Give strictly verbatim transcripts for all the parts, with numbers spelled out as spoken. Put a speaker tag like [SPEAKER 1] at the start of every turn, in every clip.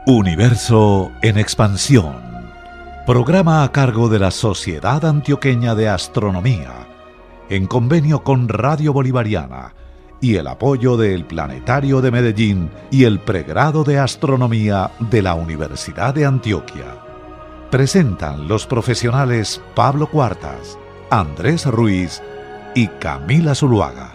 [SPEAKER 1] Universo en expansión. Programa a cargo de la Sociedad Antioqueña de Astronomía, en convenio con Radio Bolivariana y el apoyo del Planetario de Medellín y el Pregrado de Astronomía de la Universidad de Antioquia. Presentan los profesionales Pablo Cuartas, Andrés Ruiz y Camila Zuluaga.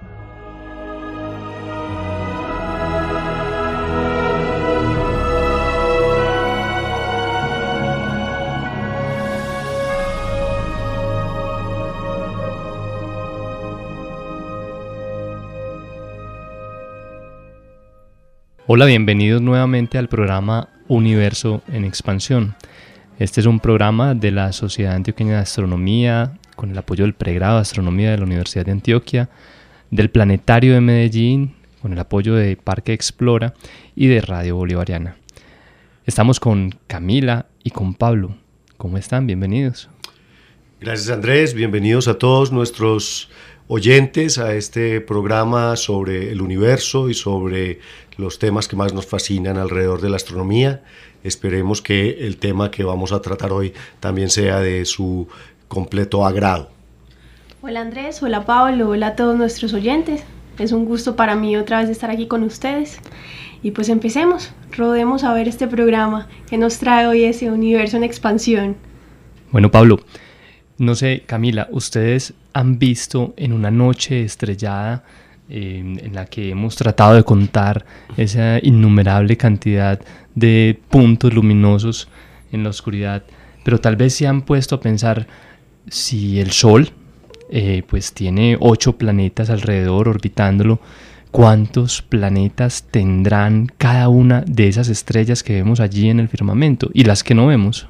[SPEAKER 2] Hola, bienvenidos nuevamente al programa Universo en expansión. Este es un programa de la Sociedad Antioqueña de Astronomía, con el apoyo del Pregrado de Astronomía de la Universidad de Antioquia, del Planetario de Medellín, con el apoyo de Parque Explora y de Radio Bolivariana. Estamos con Camila y con Pablo. ¿Cómo están? Bienvenidos.
[SPEAKER 3] Gracias, Andrés. Bienvenidos a todos nuestros oyentes a este programa sobre el universo y sobre los temas que más nos fascinan alrededor de la astronomía. Esperemos que el tema que vamos a tratar hoy también sea de su completo agrado.
[SPEAKER 4] Hola Andrés, hola Pablo, hola a todos nuestros oyentes. Es un gusto para mí otra vez estar aquí con ustedes. Y pues empecemos, rodemos a ver este programa que nos trae hoy ese universo en expansión.
[SPEAKER 2] Bueno, Pablo, no sé, Camila, ¿ustedes han visto en una noche estrellada eh, en la que hemos tratado de contar esa innumerable cantidad de puntos luminosos en la oscuridad, pero tal vez se han puesto a pensar si el Sol eh, pues tiene ocho planetas alrededor orbitándolo, ¿cuántos planetas tendrán cada una de esas estrellas que vemos allí en el firmamento y las que no vemos?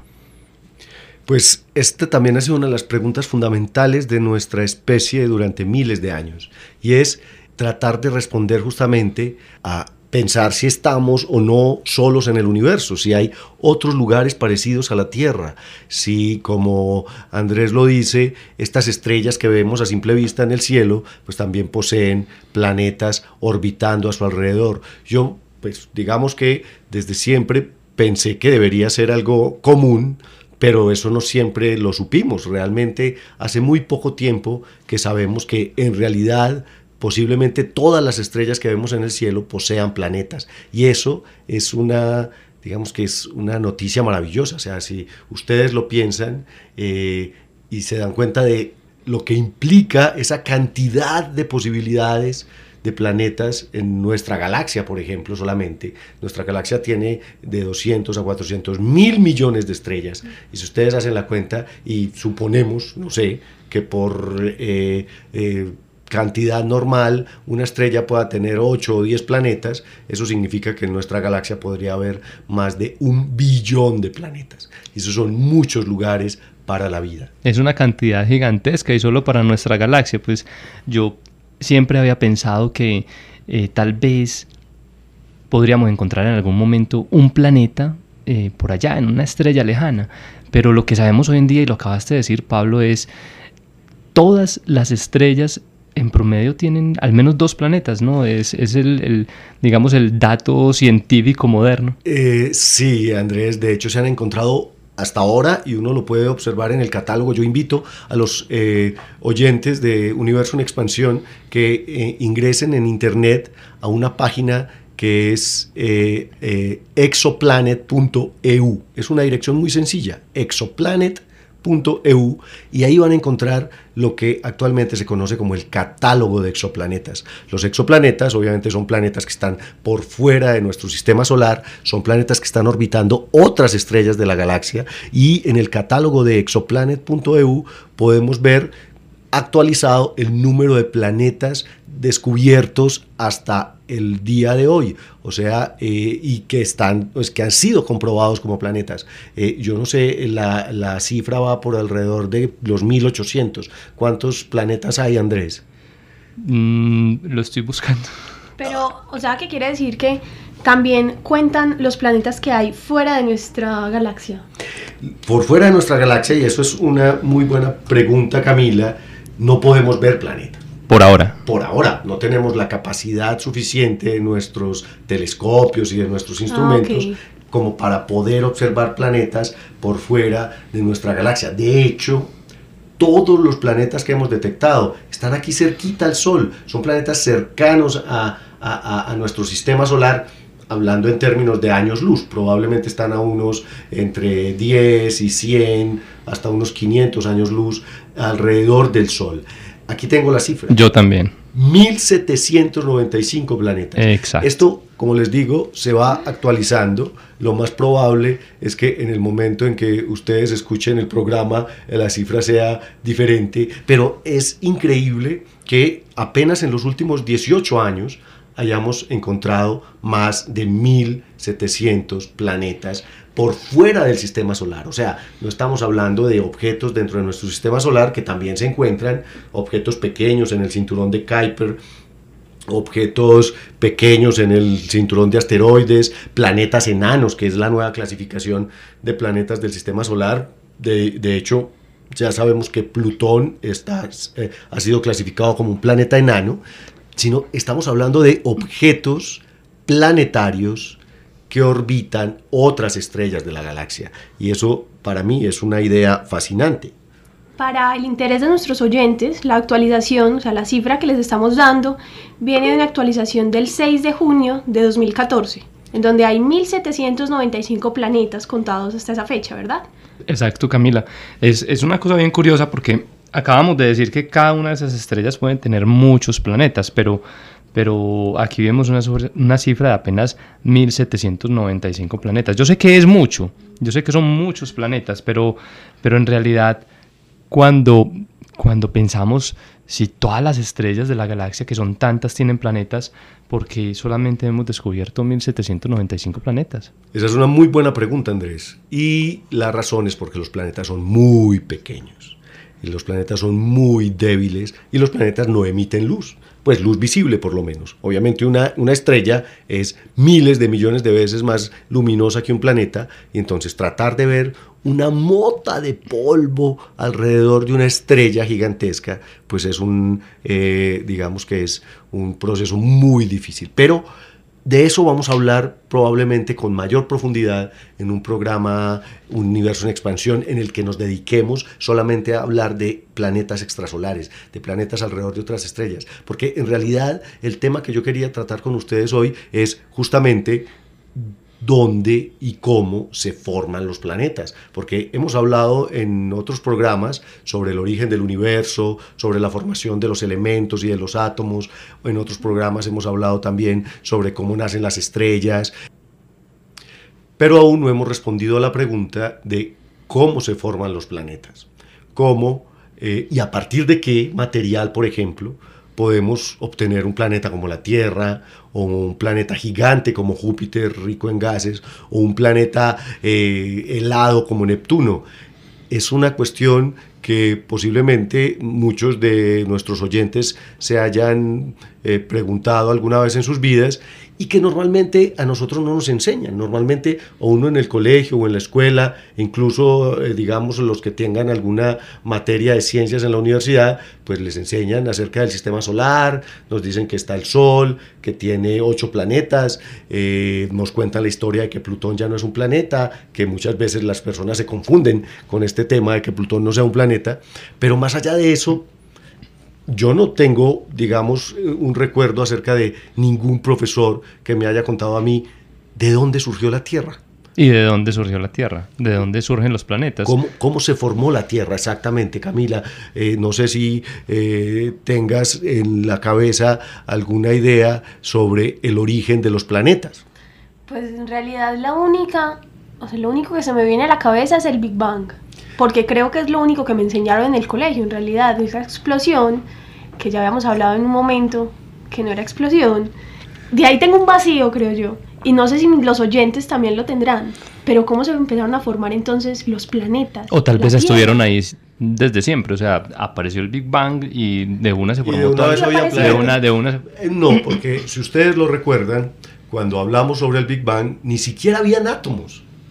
[SPEAKER 3] Pues esta también ha sido una de las preguntas fundamentales de nuestra especie durante miles de años, y es tratar de responder justamente a pensar si estamos o no solos en el universo, si hay otros lugares parecidos a la Tierra, si, como Andrés lo dice, estas estrellas que vemos a simple vista en el cielo, pues también poseen planetas orbitando a su alrededor. Yo, pues digamos que desde siempre pensé que debería ser algo común, pero eso no siempre lo supimos. Realmente hace muy poco tiempo que sabemos que en realidad posiblemente todas las estrellas que vemos en el cielo posean planetas, y eso es una, digamos que es una noticia maravillosa. O sea, si ustedes lo piensan eh, y se dan cuenta de lo que implica esa cantidad de posibilidades de planetas en nuestra galaxia, por ejemplo, solamente. Nuestra galaxia tiene de doscientos a cuatrocientos mil millones de estrellas, y si ustedes hacen la cuenta y suponemos, no sé, que por eh, eh, cantidad normal una estrella pueda tener ocho o diez planetas, eso significa que en nuestra galaxia podría haber más de un billón de planetas. Y esos son muchos lugares para la vida.
[SPEAKER 2] Es una cantidad gigantesca, y solo para nuestra galaxia. Pues yo siempre había pensado que eh, tal vez podríamos encontrar en algún momento un planeta eh, por allá, en una estrella lejana, pero lo que sabemos hoy en día, y lo acabaste de decir, Pablo, es todas las estrellas en promedio tienen al menos dos planetas, ¿no? Es, es el, el, digamos, el dato científico moderno.
[SPEAKER 3] Eh, sí, Andrés, de hecho se han encontrado hasta ahora, y uno lo puede observar en el catálogo. Yo invito a los eh, oyentes de Universo en Expansión que eh, ingresen en internet a una página que es eh, eh, exoplanet punto e u. Es una dirección muy sencilla, exoplanet punto e u, y ahí van a encontrar lo que actualmente se conoce como el catálogo de exoplanetas. Los exoplanetas obviamente son planetas que están por fuera de nuestro sistema solar, son planetas que están orbitando otras estrellas de la galaxia, y en el catálogo de exoplanet punto e u podemos ver actualizado el número de planetas descubiertos hasta el día de hoy, o sea, eh, y que están, pues, que han sido comprobados como planetas. Eh, yo no sé, la, la cifra va por alrededor de los mil ochocientos. ¿Cuántos planetas hay, Andrés?
[SPEAKER 2] Mm, lo estoy buscando.
[SPEAKER 4] Pero, o sea, ¿qué quiere decir? Que también cuentan los planetas que hay fuera de nuestra galaxia.
[SPEAKER 3] Por fuera de nuestra galaxia, y eso es una muy buena pregunta, Camila, no podemos ver planetas.
[SPEAKER 2] Por ahora.
[SPEAKER 3] Por ahora, no tenemos la capacidad suficiente de nuestros telescopios y de nuestros instrumentos,
[SPEAKER 4] ah, okay.
[SPEAKER 3] como para poder observar planetas por fuera de nuestra galaxia. De hecho, todos los planetas que hemos detectado están aquí cerquita al Sol, son planetas cercanos a, a, a nuestro sistema solar, hablando en términos de años luz. Probablemente están a unos entre diez y cien, hasta unos quinientos años luz alrededor del Sol. Aquí tengo la cifra.
[SPEAKER 2] Yo también.
[SPEAKER 3] mil setecientos noventa y cinco planetas.
[SPEAKER 2] Exacto.
[SPEAKER 3] Esto, como les digo, se va actualizando. Lo más probable es que en el momento en que ustedes escuchen el programa, la cifra sea diferente, pero es increíble que apenas en los últimos dieciocho años hayamos encontrado más de mil setecientos planetas por fuera del sistema solar. O sea, no estamos hablando de objetos dentro de nuestro sistema solar, que también se encuentran objetos pequeños en el cinturón de Kuiper, objetos pequeños en el cinturón de asteroides, planetas enanos, que es la nueva clasificación de planetas del sistema solar. De, de hecho, ya sabemos que Plutón está, eh, ha sido clasificado como un planeta enano, sino estamos hablando de objetos planetarios que orbitan otras estrellas de la galaxia. Y eso para mí es una idea fascinante.
[SPEAKER 4] Para el interés de nuestros oyentes, la actualización, o sea, la cifra que les estamos dando, viene de una actualización del seis de junio de dos mil catorce, en donde hay mil setecientos noventa y cinco planetas contados hasta esa fecha, ¿verdad?
[SPEAKER 2] Exacto, Camila. Es, es una cosa bien curiosa porque acabamos de decir que cada una de esas estrellas pueden tener muchos planetas, pero, pero aquí vemos una, una cifra de apenas mil setecientos noventa y cinco planetas. Yo sé que es mucho, yo sé que son muchos planetas, pero, pero en realidad cuando, cuando pensamos si todas las estrellas de la galaxia, que son tantas, tienen planetas, ¿por qué solamente hemos descubierto mil setecientos noventa y cinco planetas?
[SPEAKER 3] Esa es una muy buena pregunta, Andrés. Y la razón es porque los planetas son muy pequeños. Y los planetas son muy débiles y los planetas no emiten luz, pues luz visible por lo menos. Obviamente una, una estrella es miles de millones de veces más luminosa que un planeta, y entonces tratar de ver una mota de polvo alrededor de una estrella gigantesca, pues es un, eh, digamos que es un proceso muy difícil. Pero de eso vamos a hablar probablemente con mayor profundidad en un programa Universo en Expansión, en el que nos dediquemos solamente a hablar de planetas extrasolares, de planetas alrededor de otras estrellas, porque en realidad el tema que yo quería tratar con ustedes hoy es justamente dónde y cómo se forman los planetas, porque hemos hablado en otros programas sobre el origen del universo, sobre la formación de los elementos y de los átomos. En otros programas hemos hablado también sobre cómo nacen las estrellas, pero aún no hemos respondido a la pregunta de cómo se forman los planetas, cómo eh, y a partir de qué material, por ejemplo, podemos obtener un planeta como la Tierra, o un planeta gigante como Júpiter, rico en gases, o un planeta eh, helado como Neptuno. Es una cuestión que posiblemente muchos de nuestros oyentes se hayan eh, preguntado alguna vez en sus vidas, y que normalmente a nosotros no nos enseñan. Normalmente o uno en el colegio o en la escuela, incluso eh, digamos los que tengan alguna materia de ciencias en la universidad, pues les enseñan acerca del sistema solar, nos dicen que está el Sol, que tiene ocho planetas, eh, nos cuentan la historia de que Plutón ya no es un planeta, que muchas veces las personas se confunden con este tema de que Plutón no sea un planeta, pero más allá de eso, yo no tengo, digamos, un recuerdo acerca de ningún profesor que me haya contado a mí de dónde surgió la Tierra.
[SPEAKER 2] ¿Y de dónde surgió la Tierra? ¿De dónde surgen los planetas?
[SPEAKER 3] ¿Cómo, cómo se formó la Tierra exactamente, Camila? Eh, no sé si eh, tengas en la cabeza alguna idea sobre el origen de los planetas.
[SPEAKER 4] Pues en realidad la única, o sea, lo único que se me viene a la cabeza es el Big Bang. Porque creo que es lo único que me enseñaron en el colegio, en realidad, esa explosión, que ya habíamos hablado en un momento, que no era explosión. De ahí tengo un vacío, creo yo, y no sé si los oyentes también lo tendrán, pero cómo se empezaron a formar entonces los planetas.
[SPEAKER 2] O tal vez
[SPEAKER 4] Tierra.
[SPEAKER 2] estuvieron ahí desde siempre, o sea, apareció el Big Bang y de una se formó
[SPEAKER 3] de una
[SPEAKER 2] todo.
[SPEAKER 3] vez había
[SPEAKER 2] de una, de una...
[SPEAKER 3] No, porque si ustedes lo recuerdan, cuando hablamos sobre el Big Bang, ni siquiera habían átomos.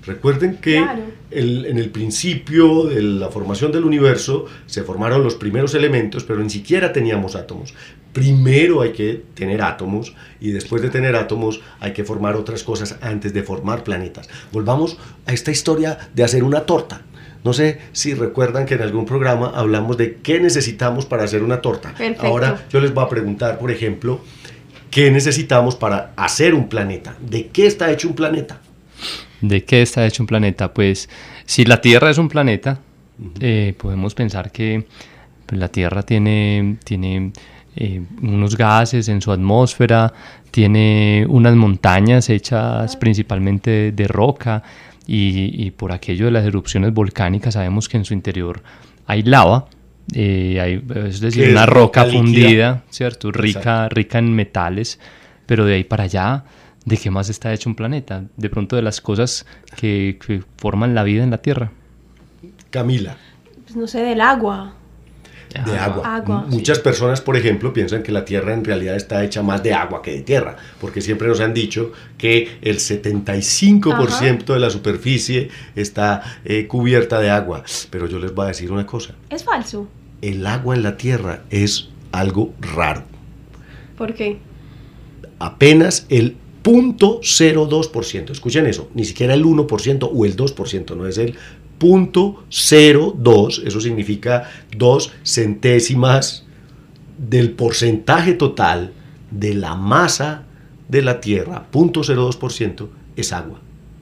[SPEAKER 3] Recuerden que
[SPEAKER 4] Claro.
[SPEAKER 3] el, en el principio de la formación del universo se formaron los primeros elementos, pero ni siquiera teníamos átomos. Primero hay que tener átomos y después de tener átomos hay que formar otras cosas antes de formar planetas. Volvamos a esta historia de hacer una torta. No sé si recuerdan que en algún programa hablamos de qué necesitamos para hacer una torta.
[SPEAKER 4] Perfecto.
[SPEAKER 3] Ahora yo les voy a preguntar, por ejemplo, ¿qué necesitamos para hacer un planeta? ¿De qué está hecho un planeta?
[SPEAKER 2] ¿De qué está hecho un planeta? Pues si la Tierra es un planeta, uh-huh. eh, podemos pensar que pues, la Tierra tiene, tiene eh, unos gases en su atmósfera, tiene unas montañas hechas principalmente de, de roca y, y por aquello de las erupciones volcánicas sabemos que en su interior hay lava. Eh, hay, es decir, una roca, roca fundida, ¿cierto? Rica, rica en metales, pero de ahí para allá, ¿de qué más está hecho un planeta? De pronto de las cosas que, que forman la vida en la Tierra.
[SPEAKER 3] Camila.
[SPEAKER 4] Pues no sé, del agua.
[SPEAKER 3] De agua.
[SPEAKER 4] agua.
[SPEAKER 3] Muchas personas, por ejemplo, piensan que la Tierra en realidad está hecha más de agua que de tierra, porque siempre nos han dicho que el setenta y cinco por ciento Ajá. de la superficie está eh, cubierta de agua. Pero yo les voy a decir una cosa.
[SPEAKER 4] Es falso.
[SPEAKER 3] El agua en la Tierra es algo raro.
[SPEAKER 4] ¿Por qué?
[SPEAKER 3] Apenas el cero punto cero dos por ciento. Escuchen eso, ni siquiera el uno por ciento o el dos por ciento, no es el cero punto cero dos, eso significa dos centésimas del porcentaje total de la masa de la Tierra, cero punto cero dos por ciento es agua.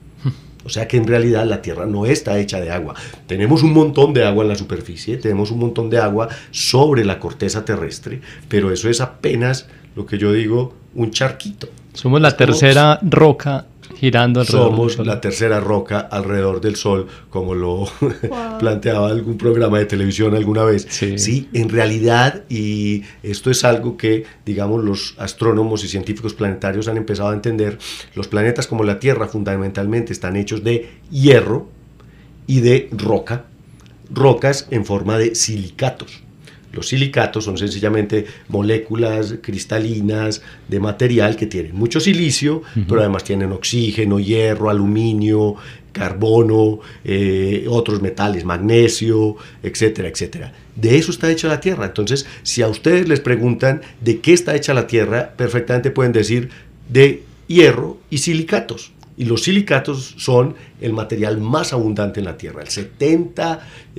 [SPEAKER 3] O sea que en realidad la Tierra no está hecha de agua. Tenemos un montón de agua en la superficie, tenemos un montón de agua sobre la corteza terrestre, pero eso es apenas lo que yo digo, un charquito.
[SPEAKER 2] Somos la tercera Somos, roca girando alrededor
[SPEAKER 3] Somos
[SPEAKER 2] del Sol.
[SPEAKER 3] la tercera roca alrededor del Sol, como lo wow. planteaba algún programa de televisión alguna vez. Sí. sí, en realidad, y esto es algo que, digamos, los astrónomos y científicos planetarios han empezado a entender, los planetas como la Tierra fundamentalmente están hechos de hierro y de roca, rocas en forma de silicatos. Los silicatos son sencillamente moléculas cristalinas de material que tienen mucho silicio, uh-huh. pero además tienen oxígeno, hierro, aluminio, carbono, eh, otros metales, magnesio, etcétera, etcétera. De eso está hecha la Tierra. Entonces, si a ustedes les preguntan de qué está hecha la Tierra, perfectamente pueden decir de hierro y silicatos. Y los silicatos son el material más abundante en la Tierra, el setenta,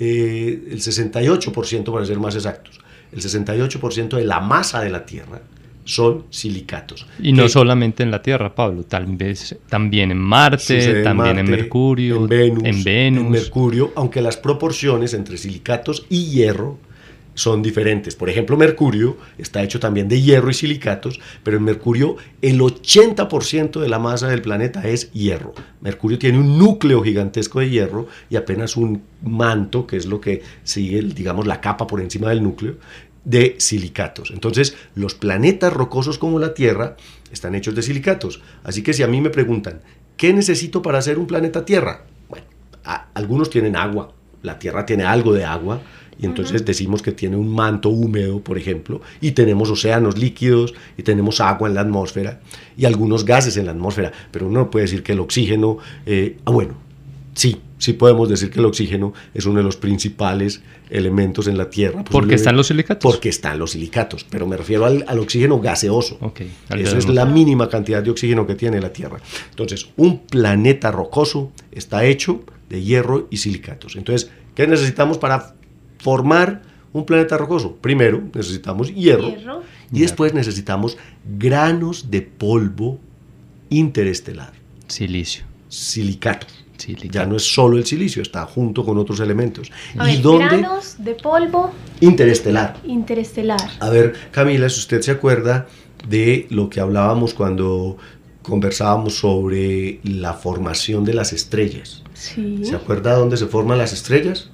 [SPEAKER 3] eh, el sesenta y ocho por ciento para ser más exactos. El sesenta y ocho por ciento de la masa de la Tierra son silicatos.
[SPEAKER 2] Y no solamente en la Tierra, Pablo, tal vez también en Marte, también en, Marte, en Mercurio,
[SPEAKER 3] en Venus,
[SPEAKER 2] en Venus.
[SPEAKER 3] En Mercurio, aunque las proporciones entre silicatos y hierro son diferentes. Por ejemplo, Mercurio está hecho también de hierro y silicatos, pero en Mercurio el ochenta por ciento de la masa del planeta es hierro. Mercurio tiene un núcleo gigantesco de hierro y apenas un manto, que es lo que sigue, digamos, la capa por encima del núcleo, de silicatos. Entonces, los planetas rocosos como la Tierra están hechos de silicatos. Así que si a mí me preguntan, ¿qué necesito para hacer un planeta Tierra? Bueno, a, algunos tienen agua, la Tierra tiene algo de agua, y entonces uh-huh. decimos que tiene un manto húmedo, por ejemplo, y tenemos océanos líquidos, y tenemos agua en la atmósfera, y algunos gases en la atmósfera, pero uno no puede decir que el oxígeno, eh, ah bueno, sí, sí podemos decir que el oxígeno es uno de los principales elementos en la Tierra.
[SPEAKER 2] ¿Por qué están los silicatos?
[SPEAKER 3] Porque están los silicatos, pero me refiero al, al oxígeno gaseoso.
[SPEAKER 2] Okay,
[SPEAKER 3] Esa es la mínima cantidad de oxígeno que tiene la Tierra. Entonces, un planeta rocoso está hecho de hierro y silicatos. Entonces, ¿qué necesitamos para formar un planeta rocoso? Primero necesitamos hierro, hierro. y después necesitamos granos de polvo interestelar.
[SPEAKER 2] Silicio.
[SPEAKER 3] Silicatos.
[SPEAKER 2] Silicato.
[SPEAKER 3] Ya no es solo el silicio, está junto con otros elementos.
[SPEAKER 4] A
[SPEAKER 3] ¿Y
[SPEAKER 4] ver,
[SPEAKER 3] dónde?
[SPEAKER 4] Granos de polvo
[SPEAKER 3] interestelar.
[SPEAKER 4] Interestelar.
[SPEAKER 3] A ver, Camila, si usted se acuerda de lo que hablábamos cuando conversábamos sobre la formación de las estrellas.
[SPEAKER 4] Sí.
[SPEAKER 3] ¿Se acuerda dónde se forman las estrellas?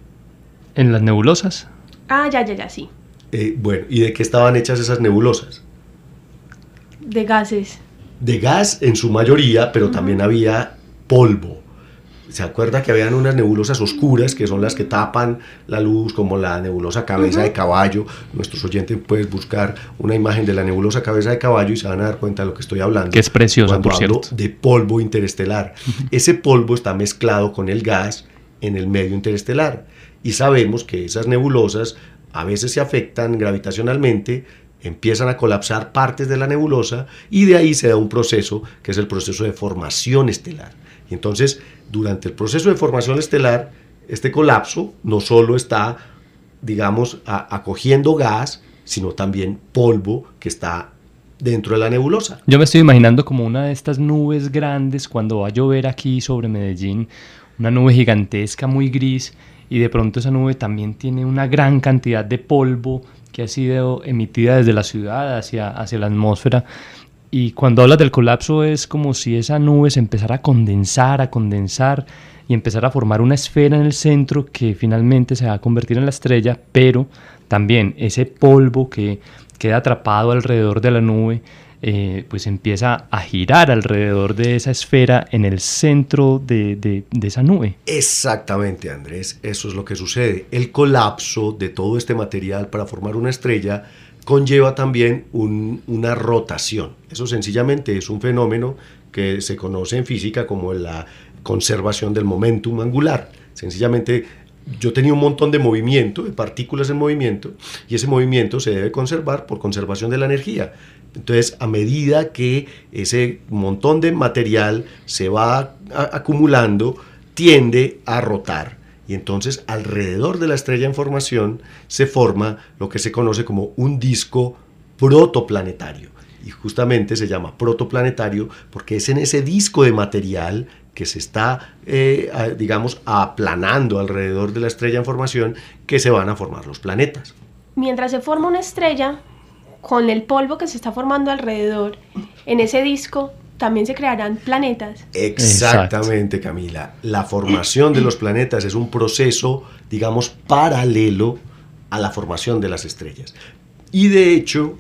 [SPEAKER 2] ¿En las nebulosas?
[SPEAKER 4] Ah, ya, ya, ya, sí.
[SPEAKER 3] Eh, bueno, ¿y de qué estaban hechas esas nebulosas?
[SPEAKER 4] De gases.
[SPEAKER 3] De gas en su mayoría, pero uh-huh. también había polvo. ¿Se acuerda que habían unas nebulosas oscuras que son las que tapan la luz, como la nebulosa cabeza uh-huh. de caballo? Nuestros oyentes pueden buscar una imagen de la nebulosa cabeza de caballo y se van a dar cuenta de lo que estoy hablando.
[SPEAKER 2] Que es preciosa,
[SPEAKER 3] cuando
[SPEAKER 2] por
[SPEAKER 3] hablo
[SPEAKER 2] cierto.
[SPEAKER 3] de polvo interestelar. Uh-huh. Ese polvo está mezclado con el gas en el medio interestelar. Y sabemos que esas nebulosas a veces se afectan gravitacionalmente, empiezan a colapsar partes de la nebulosa y de ahí se da un proceso que es el proceso de formación estelar. Y entonces, durante el proceso de formación estelar, este colapso no solo está, digamos, a, acogiendo gas, sino también polvo que está dentro de la nebulosa.
[SPEAKER 2] Yo me estoy imaginando como una de estas nubes grandes cuando va a llover aquí sobre Medellín, una nube gigantesca muy gris, y de pronto esa nube también tiene una gran cantidad de polvo que ha sido emitida desde la ciudad hacia, hacia la atmósfera. Y cuando hablas del colapso es como si esa nube se empezara a condensar, a condensar y empezar a formar una esfera en el centro que finalmente se va a convertir en la estrella, pero también ese polvo que queda atrapado alrededor de la nube eh, pues empieza a girar alrededor de esa esfera en el centro de, de, de esa nube.
[SPEAKER 3] Exactamente, Andrés, eso es lo que sucede. El colapso de todo este material para formar una estrella conlleva también un, una rotación. Eso sencillamente es un fenómeno que se conoce en física como la conservación del momentum angular. Sencillamente yo tenía un montón de movimiento, de partículas en movimiento, y ese movimiento se debe conservar por conservación de la energía. Entonces, a medida que ese montón de material se va a, acumulando, tiende a rotar. Y entonces alrededor de la estrella en formación se forma lo que se conoce como un disco protoplanetario. Y justamente se llama protoplanetario porque es en ese disco de material que se está, eh, digamos, aplanando alrededor de la estrella en formación que se van a formar los planetas.
[SPEAKER 4] Mientras se forma una estrella, con el polvo que se está formando alrededor, en ese disco también se crearán planetas.
[SPEAKER 3] Exactamente, Exacto. Camila. La formación de los planetas es un proceso, digamos, paralelo a la formación de las estrellas. Y de hecho,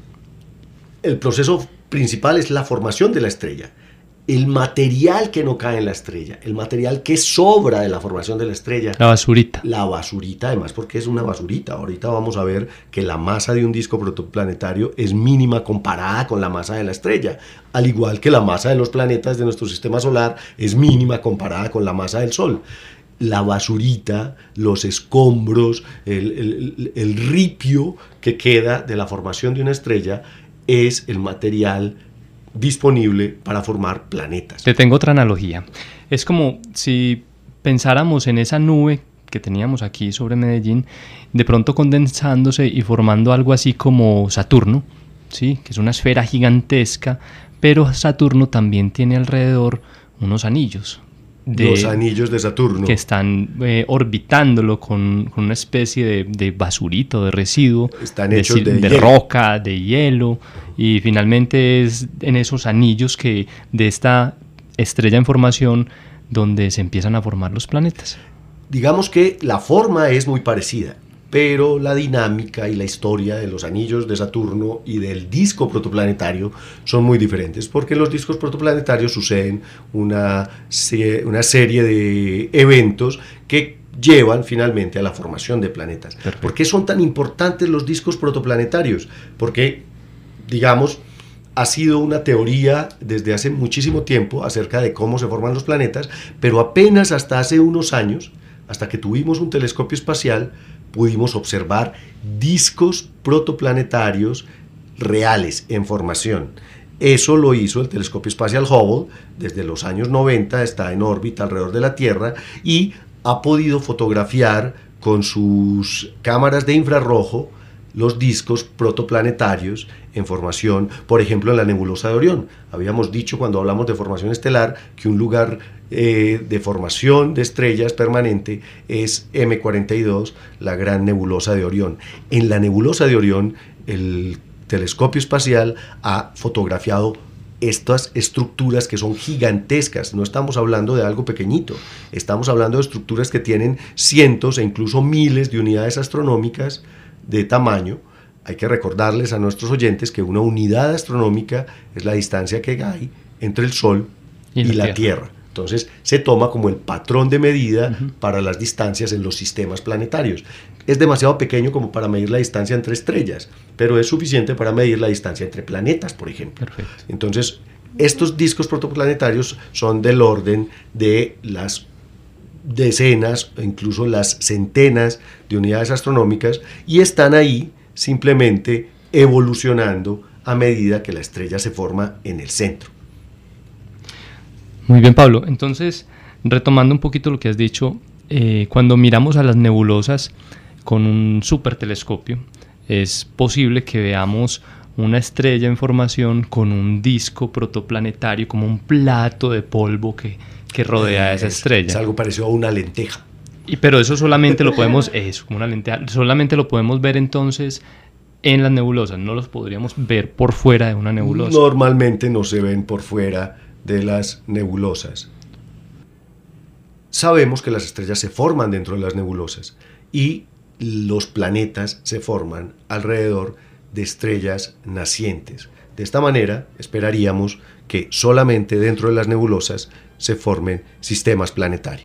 [SPEAKER 3] el proceso principal es la formación de la estrella. El material que no cae en la estrella, el material que sobra de la formación de la estrella.
[SPEAKER 2] La basurita.
[SPEAKER 3] La basurita, además, porque es una basurita. Ahorita vamos a ver que la masa de un disco protoplanetario es mínima comparada con la masa de la estrella, al igual que la masa de los planetas de nuestro sistema solar es mínima comparada con la masa del Sol. La basurita, los escombros, el, el, el ripio que queda de la formación de una estrella es el material disponible para formar planetas.
[SPEAKER 2] Te tengo otra analogía. Es como si pensáramos en esa nube que teníamos aquí sobre Medellín, de pronto condensándose y formando algo así como Saturno, ¿sí? Que es una esfera gigantesca, pero Saturno también tiene alrededor unos anillos.
[SPEAKER 3] De, los anillos de Saturno.
[SPEAKER 2] Que están eh, orbitándolo con, con una especie de, de basurito, de residuo.
[SPEAKER 3] Están hechos de,
[SPEAKER 2] de, de roca, de hielo. Y finalmente es en esos anillos que de esta estrella en formación donde se empiezan a formar los planetas.
[SPEAKER 3] Digamos que la forma es muy parecida, pero la dinámica y la historia de los anillos de Saturno y del disco protoplanetario son muy diferentes, porque en los discos protoplanetarios suceden una, una serie de eventos que llevan finalmente a la formación de planetas. Perfecto. ¿Por qué son tan importantes los discos protoplanetarios? Porque, digamos, ha sido una teoría desde hace muchísimo tiempo acerca de cómo se forman los planetas, pero apenas hasta hace unos años, hasta que tuvimos un telescopio espacial, pudimos observar discos protoplanetarios reales en formación. Eso lo hizo el telescopio espacial Hubble, desde los años noventa está en órbita alrededor de la Tierra y ha podido fotografiar con sus cámaras de infrarrojo los discos protoplanetarios en formación, por ejemplo en la nebulosa de Orión. Habíamos dicho cuando hablamos de formación estelar que un lugar eh, de formación de estrellas permanente es eme cuarenta y dos, la gran nebulosa de Orión. En la nebulosa de Orión el telescopio espacial ha fotografiado estas estructuras que son gigantescas. No estamos hablando de algo pequeñito, estamos hablando de estructuras que tienen cientos e incluso miles de unidades astronómicas de tamaño. Hay que recordarles a nuestros oyentes que una unidad astronómica es la distancia que hay entre el Sol y, y la, la tierra. tierra. Entonces se toma como el patrón de medida uh-huh. para las distancias en los sistemas planetarios. Es demasiado pequeño como para medir la distancia entre estrellas, pero es suficiente para medir la distancia entre planetas, por ejemplo.
[SPEAKER 2] Perfecto.
[SPEAKER 3] Entonces, estos discos protoplanetarios son del orden de las decenas o incluso las centenas de unidades astronómicas y están ahí simplemente evolucionando a medida que la estrella se forma en el centro.
[SPEAKER 2] Muy bien, Pablo. Entonces, retomando un poquito lo que has dicho, eh, cuando miramos a las nebulosas con un supertelescopio, es posible que veamos una estrella en formación con un disco protoplanetario, como un plato de polvo que, que rodea
[SPEAKER 3] es,
[SPEAKER 2] esa estrella.
[SPEAKER 3] Es algo parecido a una lenteja.
[SPEAKER 2] Y, pero eso solamente lo podemos, eso, como una lenteja, solamente lo podemos ver entonces en las nebulosas, no los podríamos ver por fuera de una nebulosa.
[SPEAKER 3] Normalmente no se ven por fuera de las nebulosas. Sabemos que las estrellas se forman dentro de las nebulosas y los planetas se forman alrededor de estrellas nacientes. De esta manera, esperaríamos que solamente dentro de las nebulosas se formen sistemas planetarios.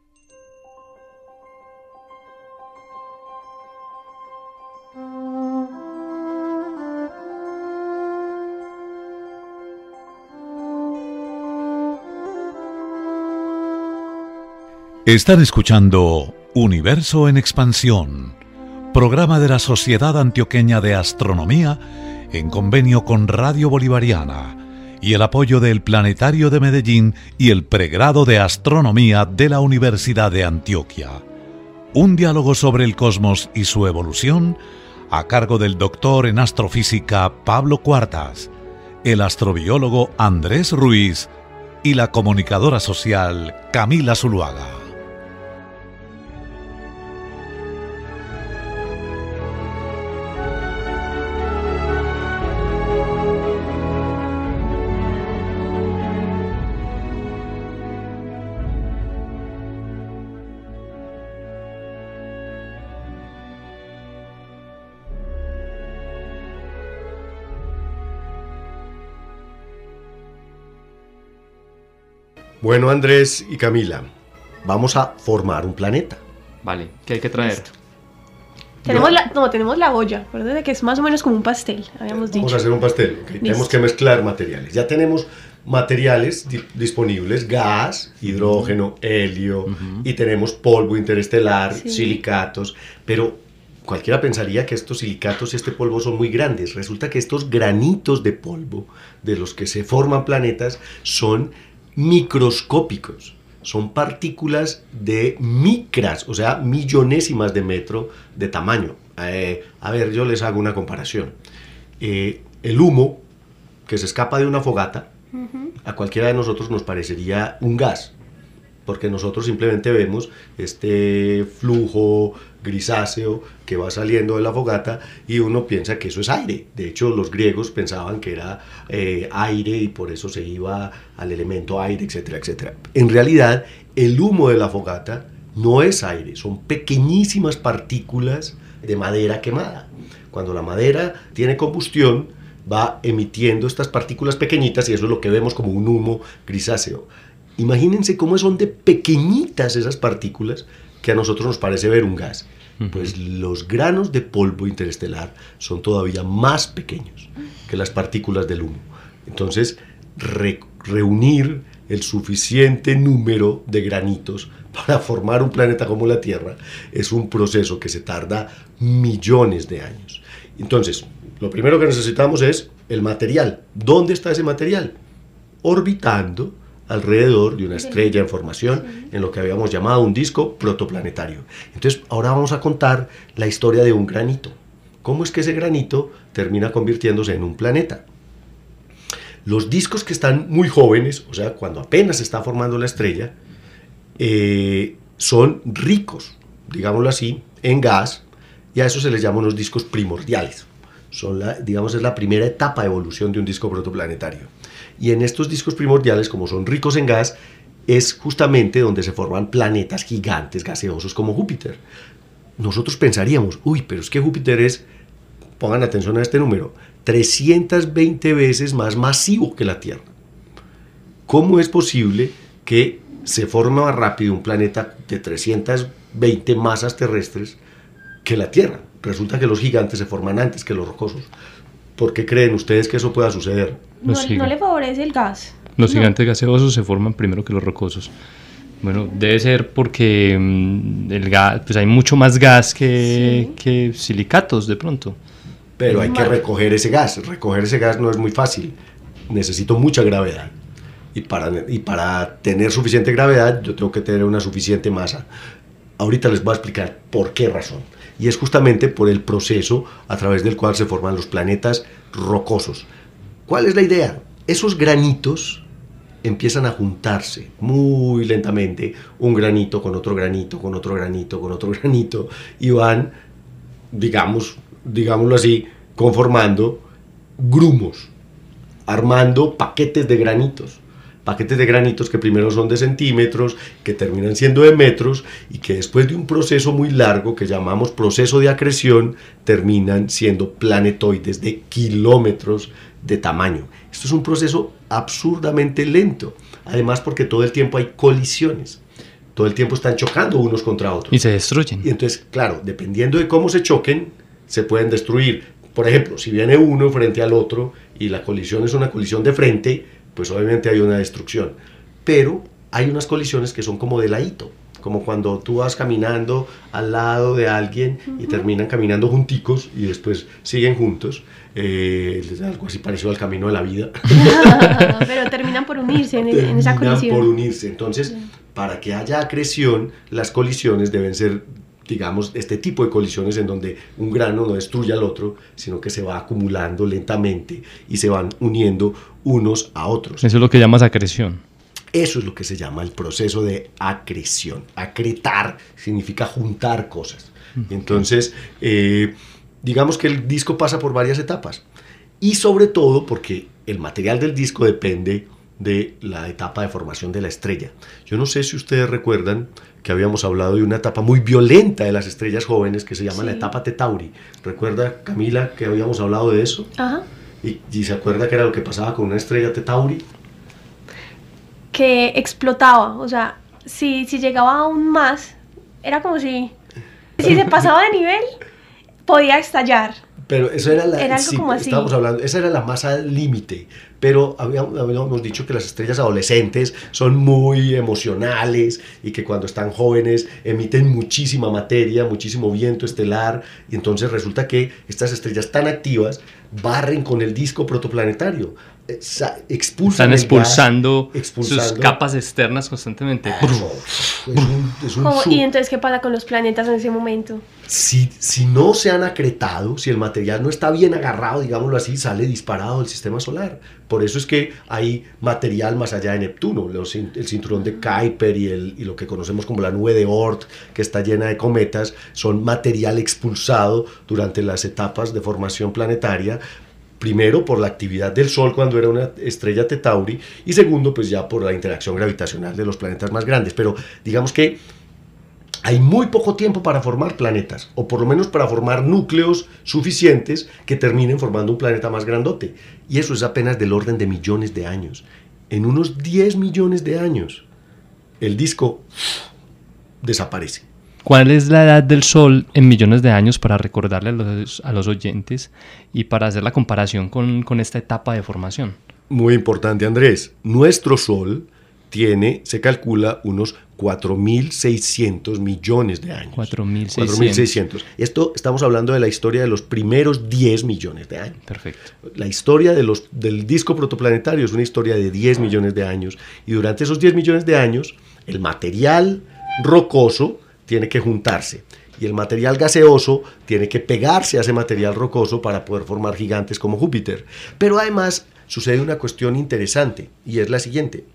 [SPEAKER 1] Están escuchando Universo en Expansión, programa de la Sociedad Antioqueña de Astronomía en convenio con Radio Bolivariana y el apoyo del Planetario de Medellín y el pregrado de Astronomía de la Universidad de Antioquia. Un diálogo sobre el cosmos y su evolución a cargo del doctor en astrofísica Pablo Cuartas, el astrobiólogo Andrés Ruiz y la comunicadora social Camila Zuluaga.
[SPEAKER 3] Bueno, Andrés y Camila, vamos a formar un planeta.
[SPEAKER 2] Vale, ¿qué hay que traer?
[SPEAKER 4] Listo. Tenemos la, no, tenemos la olla, acuérdate que es más o menos como un pastel, habíamos dicho.
[SPEAKER 3] Vamos a hacer un pastel, okay. Tenemos que mezclar materiales. Ya tenemos materiales di- disponibles, gas, hidrógeno, helio, uh-huh. y tenemos polvo interestelar, sí. silicatos, pero cualquiera pensaría que estos silicatos y este polvo son muy grandes. Resulta que estos granitos de polvo de los que se forman planetas son microscópicos, son partículas de micras, o sea, millonésimas de metro de tamaño. Eh, a ver, yo les hago una comparación. Eh, el humo que se escapa de una fogata, uh-huh. a cualquiera de nosotros nos parecería un gas, porque nosotros simplemente vemos este flujo grisáceo que va saliendo de la fogata y uno piensa que eso es aire. De hecho, los griegos pensaban que era eh, aire y por eso se iba al elemento aire, etcétera, etcétera. En realidad, el humo de la fogata no es aire, son pequeñísimas partículas de madera quemada. Cuando la madera tiene combustión, va emitiendo estas partículas pequeñitas y eso es lo que vemos como un humo grisáceo. Imagínense cómo son de pequeñitas esas partículas que a nosotros nos parece ver un gas. Uh-huh. Pues los granos de polvo interestelar son todavía más pequeños que las partículas del humo. Entonces, re- reunir el suficiente número de granitos para formar un planeta como la Tierra es un proceso que se tarda millones de años. Entonces, lo primero que necesitamos es el material. ¿Dónde está ese material? Orbitando alrededor de una estrella en formación, en lo que habíamos llamado un disco protoplanetario. Entonces, ahora vamos a contar la historia de un granito. ¿Cómo es que ese granito termina convirtiéndose en un planeta? Los discos que están muy jóvenes, o sea, cuando apenas se está formando la estrella, eh, son ricos, digámoslo así, en gas, y a eso se les llama unos discos primordiales. Son la, digamos, es la primera etapa de evolución de un disco protoplanetario. Y en estos discos primordiales, como son ricos en gas, es justamente donde se forman planetas gigantes gaseosos como Júpiter. Nosotros pensaríamos, uy, pero es que Júpiter es, pongan atención a este número, trescientas veinte veces más masivo que la Tierra. ¿Cómo es posible que se forma más rápido un planeta de trescientas veinte masas terrestres que la Tierra. Resulta que los gigantes se forman antes que los rocosos. ¿Por qué creen ustedes que eso pueda suceder?
[SPEAKER 4] No, no le favorece el gas.
[SPEAKER 2] Los
[SPEAKER 4] no.
[SPEAKER 2] gigantes gaseosos se forman primero que los rocosos. Bueno, debe ser porque mmm, el gas, pues hay mucho más gas que, sí. que silicatos de pronto.
[SPEAKER 3] Pero hay que recoger ese gas. Recoger ese gas no es muy fácil. Necesito mucha gravedad. Y para, y para tener suficiente gravedad, yo tengo que tener una suficiente masa. Ahorita les voy a explicar por qué razón. Y es justamente por el proceso a través del cual se forman los planetas rocosos. ¿Cuál es la idea? Esos granitos empiezan a juntarse muy lentamente, un granito con otro granito, con otro granito, con otro granito, y van, digamos, digámoslo así, conformando grumos, armando paquetes de granitos. Paquetes de granitos que primero son de centímetros, que terminan siendo de metros y que después de un proceso muy largo que llamamos proceso de acreción, terminan siendo planetoides de kilómetros de tamaño. Esto es un proceso absurdamente lento, además porque todo el tiempo hay colisiones, todo el tiempo están chocando unos contra otros.
[SPEAKER 2] Y se destruyen.
[SPEAKER 3] Y entonces, claro, dependiendo de cómo se choquen, se pueden destruir. Por ejemplo, si viene uno frente al otro y la colisión es una colisión de frente, pues obviamente hay una destrucción. Pero hay unas colisiones que son como de ladito, como cuando tú vas caminando al lado de alguien uh-huh. y terminan caminando junticos y después siguen juntos. Eh, algo así parecido al camino de la vida.
[SPEAKER 4] Pero terminan por unirse en, en esa colisión.
[SPEAKER 3] Terminan por unirse. Entonces, sí. para que haya acreción, las colisiones deben ser, digamos, este tipo de colisiones en donde un grano no destruye al otro, sino que se va acumulando lentamente y se van uniendo unos a otros.
[SPEAKER 2] Eso es lo que llamas acreción.
[SPEAKER 3] Eso es lo que se llama el proceso de acreción. Acretar significa juntar cosas. Okay. Entonces, eh, digamos que el disco pasa por varias etapas. Y sobre todo porque el material del disco depende de la etapa de formación de la estrella. Yo no sé si ustedes recuerdan que habíamos hablado de una etapa muy violenta de las estrellas jóvenes que se llama sí. la etapa Tetauri. ¿Recuerda, Camila, que habíamos hablado de eso?
[SPEAKER 4] Ajá.
[SPEAKER 3] ¿Y, y se acuerda qué era lo que pasaba con una estrella Tetauri?
[SPEAKER 4] Que explotaba, o sea, si, si llegaba aún más, era como si, si se pasaba de nivel, podía estallar.
[SPEAKER 3] Pero eso era la,
[SPEAKER 4] era algo
[SPEAKER 3] sí,
[SPEAKER 4] como así.
[SPEAKER 3] Estábamos hablando, esa era la masa límite, pero habíamos, habíamos dicho que las estrellas adolescentes son muy emocionales y que cuando están jóvenes emiten muchísima materia, muchísimo viento estelar, y entonces resulta que estas estrellas tan activas barren con el disco protoplanetario, expulsan
[SPEAKER 2] están expulsando,
[SPEAKER 3] gas, expulsando
[SPEAKER 2] sus capas externas constantemente.
[SPEAKER 3] Eso, es un, es un
[SPEAKER 4] ¿Y entonces qué pasa con los planetas en ese momento?
[SPEAKER 3] Si, si no se han acretado, si el material no está bien agarrado, digámoslo así, sale disparado del sistema solar. Por eso es que hay material más allá de Neptuno, los, el cinturón de Kuiper y, el, y lo que conocemos como la nube de Oort, que está llena de cometas, son material expulsado durante las etapas de formación planetaria. Primero, por la actividad del Sol cuando era una estrella Tetauri, y segundo, pues ya por la interacción gravitacional de los planetas más grandes. Pero digamos que hay muy poco tiempo para formar planetas, o por lo menos para formar núcleos suficientes que terminen formando un planeta más grandote. Y eso es apenas del orden de millones de años. En unos diez millones de años, el disco desaparece.
[SPEAKER 2] ¿Cuál es la edad del Sol en millones de años para recordarle a los, a los oyentes y para hacer la comparación con, con esta etapa de formación?
[SPEAKER 3] Muy importante, Andrés. Nuestro Sol tiene, se calcula, unos cuatro mil seiscientos millones de años.
[SPEAKER 2] cuatro mil
[SPEAKER 3] seiscientos. Esto estamos hablando de la historia de los primeros diez millones de años.
[SPEAKER 2] Perfecto.
[SPEAKER 3] La historia de los, del disco protoplanetario es una historia de diez millones de años. Y durante esos diez millones de años, el material rocoso tiene que juntarse y el material gaseoso tiene que pegarse a ese material rocoso para poder formar gigantes como Júpiter. Pero además sucede una cuestión interesante y es la siguiente.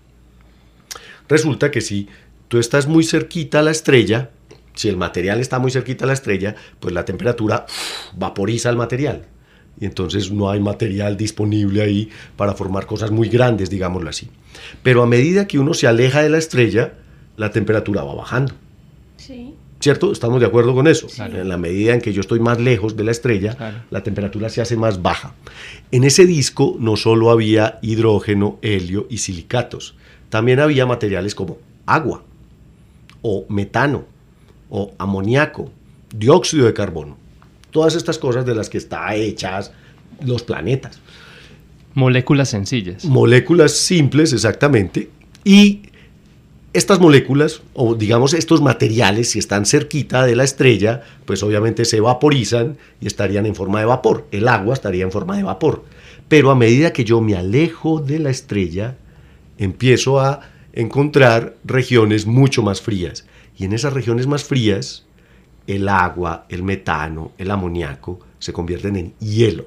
[SPEAKER 3] Resulta que si tú estás muy cerquita a la estrella, si el material está muy cerquita a la estrella, pues la temperatura vaporiza el material y entonces no hay material disponible ahí para formar cosas muy grandes, digámoslo así. Pero a medida que uno se aleja de la estrella, la temperatura va bajando.
[SPEAKER 4] Sí.
[SPEAKER 3] ¿Cierto? ¿Estamos de acuerdo con eso?
[SPEAKER 4] Sí.
[SPEAKER 3] En la medida en que yo estoy más lejos de la estrella,
[SPEAKER 2] claro,
[SPEAKER 3] la temperatura se hace más baja. En ese disco no solo había hidrógeno, helio y silicatos, también había materiales como agua, o metano, o amoníaco, dióxido de carbono. Todas estas cosas de las que están hechas los planetas.
[SPEAKER 2] Moléculas sencillas.
[SPEAKER 3] Moléculas simples, exactamente. Y estas moléculas, o digamos estos materiales, si están cerquita de la estrella, pues obviamente se vaporizan y estarían en forma de vapor. El agua estaría en forma de vapor. Pero a medida que yo me alejo de la estrella, empiezo a encontrar regiones mucho más frías. Y en esas regiones más frías, el agua, el metano, el amoníaco se convierten en hielo.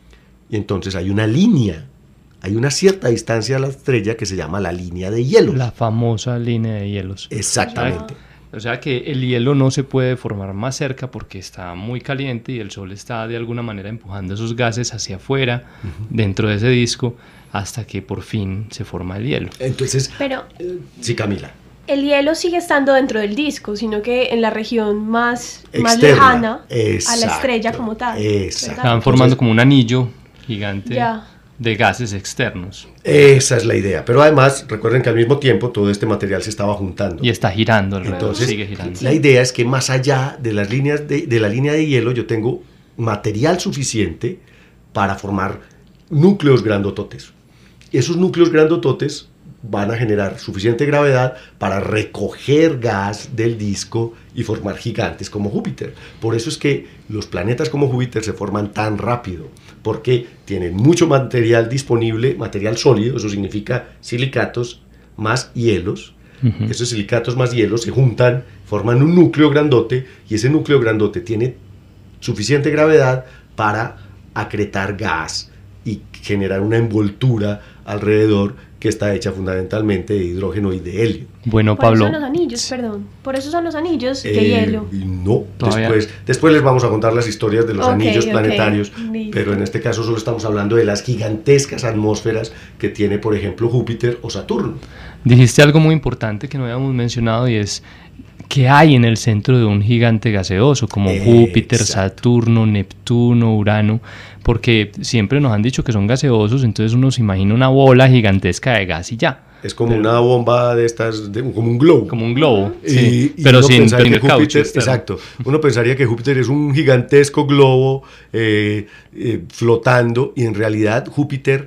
[SPEAKER 3] Y entonces hay una línea, hay una cierta distancia a la estrella que se llama la línea de hielos.
[SPEAKER 2] La famosa línea de hielos.
[SPEAKER 3] Exactamente.
[SPEAKER 2] O sea que el hielo no se puede formar más cerca porque está muy caliente y el Sol está de alguna manera empujando esos gases hacia afuera, uh-huh. dentro de ese disco, hasta que por fin se forma el hielo.
[SPEAKER 3] Entonces,
[SPEAKER 4] pero
[SPEAKER 3] eh, sí, Camila.
[SPEAKER 4] El hielo sigue estando dentro del disco, sino que en la región más, más
[SPEAKER 3] Externa.
[SPEAKER 4] lejana
[SPEAKER 3] Exacto.
[SPEAKER 4] a la estrella como tal.
[SPEAKER 3] Exacto.
[SPEAKER 2] Estaban formando como un anillo gigante
[SPEAKER 4] ya.
[SPEAKER 2] de gases externos.
[SPEAKER 3] Esa es la idea. Pero además, recuerden que al mismo tiempo todo este material se estaba juntando.
[SPEAKER 2] Y está girando alrededor,
[SPEAKER 3] Entonces,
[SPEAKER 2] sigue girando.
[SPEAKER 3] La idea es que más allá de las líneas de, de la línea de hielo, yo tengo material suficiente para formar núcleos grandototes. Esos núcleos grandototes van a generar suficiente gravedad para recoger gas del disco y formar gigantes como Júpiter. Por eso es que los planetas como Júpiter se forman tan rápido, porque tienen mucho material disponible, material sólido, eso significa silicatos más hielos. Uh-huh. Esos silicatos más hielos se juntan, forman un núcleo grandote, y ese núcleo grandote tiene suficiente gravedad para acretar gas y generar una envoltura alrededor que está hecha fundamentalmente de hidrógeno y de helio.
[SPEAKER 2] Bueno,
[SPEAKER 4] por
[SPEAKER 2] Pablo.
[SPEAKER 4] Por eso son los anillos, perdón. Por eso son los anillos de
[SPEAKER 3] eh,
[SPEAKER 4] hielo.
[SPEAKER 3] No, después, después les vamos a contar las historias de los okay, anillos okay. planetarios, Listo. Pero en este caso solo estamos hablando de las gigantescas atmósferas que tiene, por ejemplo, Júpiter o Saturno.
[SPEAKER 2] Dijiste algo muy importante que no habíamos mencionado, y es ¿qué hay en el centro de un gigante gaseoso como eh, Júpiter, exacto. Saturno, Neptuno, Urano? Porque siempre nos han dicho que son gaseosos, entonces uno se imagina una bola gigantesca de gas y ya.
[SPEAKER 3] Es como pero, una bomba de estas, de, como un globo.
[SPEAKER 2] Como un globo,
[SPEAKER 3] y,
[SPEAKER 2] sí,
[SPEAKER 3] y
[SPEAKER 2] pero sin
[SPEAKER 3] tener
[SPEAKER 2] caucho.
[SPEAKER 3] Exacto. Uno pensaría que Júpiter es un gigantesco globo eh, eh, flotando, y en realidad Júpiter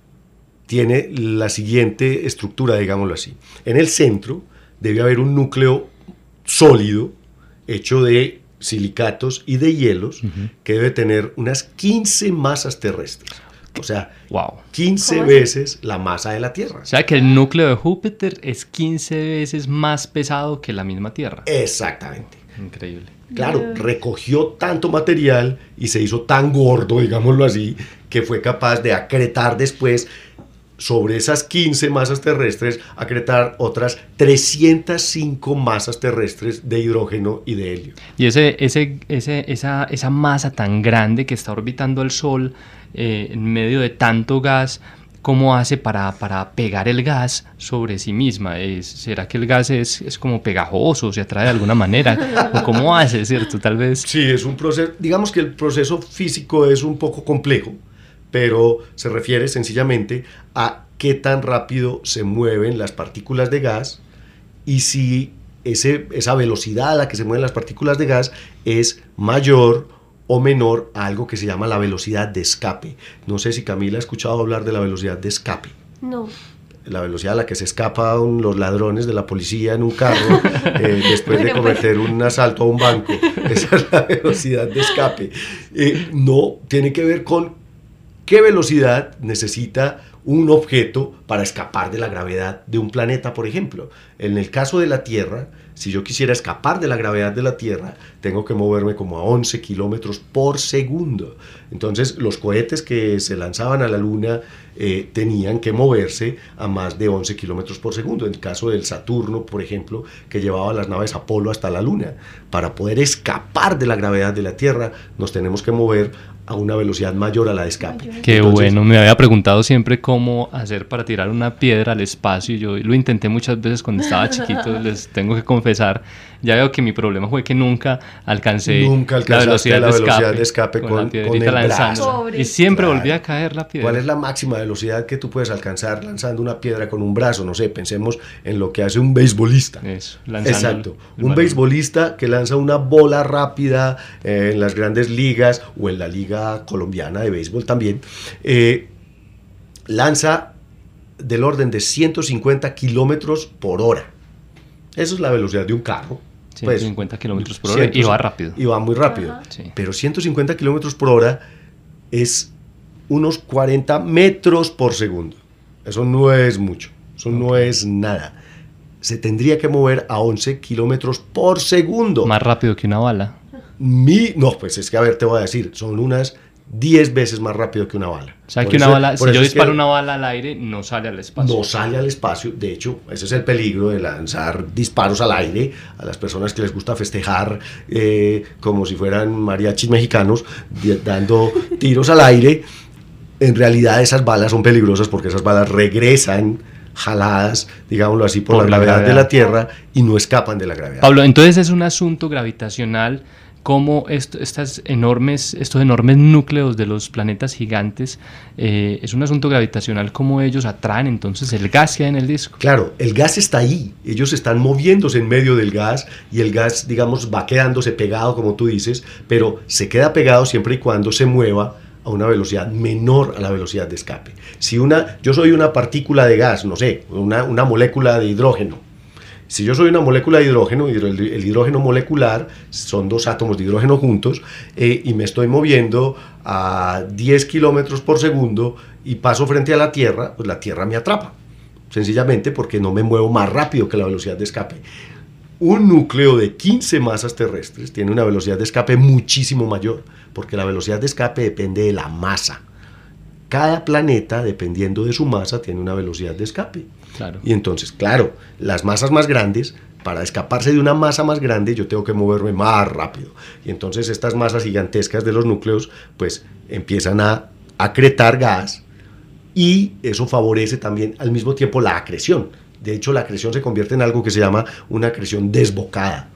[SPEAKER 3] tiene la siguiente estructura, digámoslo así. En el centro debe haber un núcleo sólido hecho de silicatos y de hielos, uh-huh. que debe tener unas quince masas terrestres. O sea,
[SPEAKER 2] wow.
[SPEAKER 3] quince veces la masa de la Tierra.
[SPEAKER 2] O sea que el núcleo de Júpiter es quince veces más pesado que la misma Tierra.
[SPEAKER 3] Exactamente.
[SPEAKER 2] Increíble.
[SPEAKER 3] Claro, recogió tanto material y se hizo tan gordo, digámoslo así, que fue capaz de acretar después, sobre esas quince masas terrestres, acretar otras trescientas cinco masas terrestres de hidrógeno y de helio.
[SPEAKER 2] Y ese, ese, ese, esa, esa masa tan grande que está orbitando el Sol eh, en medio de tanto gas, ¿cómo hace para, para pegar el gas sobre sí misma? Es, ¿Será que el gas es, es como pegajoso, se atrae de alguna manera? ¿O cómo hace, cierto? Tal vez.
[SPEAKER 3] Sí, es un proceso, digamos que el proceso físico es un poco complejo, pero se refiere sencillamente a qué tan rápido se mueven las partículas de gas, y si ese, esa velocidad a la que se mueven las partículas de gas es mayor o menor a algo que se llama la velocidad de escape. No sé si Camila ha escuchado hablar de la velocidad de escape.
[SPEAKER 4] No.
[SPEAKER 3] La velocidad a la que se escapan los ladrones de la policía en un carro eh, después bueno, de cometer pues... un asalto a un banco. Esa es la velocidad de escape. Eh, no, tiene que ver con qué velocidad necesita un objeto para escapar de la gravedad de un planeta, por ejemplo. En el caso de la Tierra, si yo quisiera escapar de la gravedad de la Tierra, tengo que moverme como a once kilómetros por segundo. Entonces, los cohetes que se lanzaban a la Luna eh, tenían que moverse a más de once kilómetros por segundo. En el caso del Saturno, por ejemplo, que llevaba las naves Apolo hasta la Luna. Para poder escapar de la gravedad de la Tierra, nos tenemos que mover a una velocidad mayor a la de escape.
[SPEAKER 2] Qué
[SPEAKER 3] Entonces,
[SPEAKER 2] bueno, me había preguntado siempre cómo hacer para tirar una piedra al espacio. Yo lo intenté muchas veces cuando estaba chiquito, les tengo que confesar. Ya veo que mi problema fue que nunca alcancé
[SPEAKER 3] nunca
[SPEAKER 2] la velocidad,
[SPEAKER 3] la
[SPEAKER 2] de,
[SPEAKER 3] velocidad
[SPEAKER 2] escape
[SPEAKER 3] de escape con,
[SPEAKER 2] con la
[SPEAKER 3] con
[SPEAKER 2] piedrita
[SPEAKER 3] el
[SPEAKER 2] lanzándola.
[SPEAKER 3] brazo.
[SPEAKER 2] Y siempre
[SPEAKER 3] Claro.
[SPEAKER 2] volvía a caer la piedra.
[SPEAKER 3] ¿Cuál es la máxima velocidad que tú puedes alcanzar lanzando una piedra con un brazo? No sé, pensemos en lo que hace un beisbolista.
[SPEAKER 2] Eso, lanzando
[SPEAKER 3] Exacto,
[SPEAKER 2] el
[SPEAKER 3] un
[SPEAKER 2] balón.
[SPEAKER 3] beisbolista que lanza una bola rápida eh, en las grandes ligas o en la liga colombiana de béisbol también, eh, lanza del orden de ciento cincuenta kilómetros por hora. Eso es la velocidad de un carro.
[SPEAKER 2] ciento cincuenta kilómetros por hora y va rápido.
[SPEAKER 3] Y va muy rápido.
[SPEAKER 4] Ajá.
[SPEAKER 2] Sí.
[SPEAKER 3] Pero ciento cincuenta kilómetros por hora es unos cuarenta metros por segundo. Eso no es mucho, eso okay. no es nada. Se tendría que mover a once kilómetros por segundo.
[SPEAKER 2] Más rápido que una bala.
[SPEAKER 3] Mi, no, pues es que a ver, te voy a decir, son unas diez veces más rápido que una bala.
[SPEAKER 2] O sea,
[SPEAKER 3] por
[SPEAKER 2] que una
[SPEAKER 3] eso,
[SPEAKER 2] bala, si yo disparo
[SPEAKER 3] que
[SPEAKER 2] una bala al aire, no sale al espacio.
[SPEAKER 3] No sale al espacio. De hecho, ese es el peligro de lanzar disparos al aire a las personas que les gusta festejar eh, como si fueran mariachis mexicanos, de, dando tiros al aire. En realidad esas balas son peligrosas porque esas balas regresan jaladas, digámoslo así, por, por la, la gravedad, gravedad de la Tierra y no escapan de la gravedad.
[SPEAKER 2] Pablo, entonces es un asunto gravitacional. Cómo esto, estas enormes, estos enormes núcleos de los planetas gigantes, eh, es un asunto gravitacional, cómo ellos atraen entonces el gas que hay en el disco.
[SPEAKER 3] Claro, el gas está ahí, ellos están moviéndose en medio del gas y el gas, digamos, va quedándose pegado, como tú dices, pero se queda pegado siempre y cuando se mueva a una velocidad menor a la velocidad de escape. Si una, yo soy una partícula de gas, no sé, una, una molécula de hidrógeno. Si yo soy una molécula de hidrógeno, el hidrógeno molecular son dos átomos de hidrógeno juntos eh, y me estoy moviendo a diez kilómetros por segundo y paso frente a la Tierra, pues la Tierra me atrapa, sencillamente porque no me muevo más rápido que la velocidad de escape. Un núcleo de quince masas terrestres tiene una velocidad de escape muchísimo mayor, porque la velocidad de escape depende de la masa. Cada planeta, dependiendo de su masa, tiene una velocidad de escape.
[SPEAKER 2] Claro.
[SPEAKER 3] Y entonces, claro, las masas más grandes, para escaparse de una masa más grande, yo tengo que moverme más rápido. Y entonces estas masas gigantescas de los núcleos, pues empiezan a acretar gas y eso favorece también al mismo tiempo la acreción. De hecho, la acreción se convierte en algo que se llama una acreción desbocada,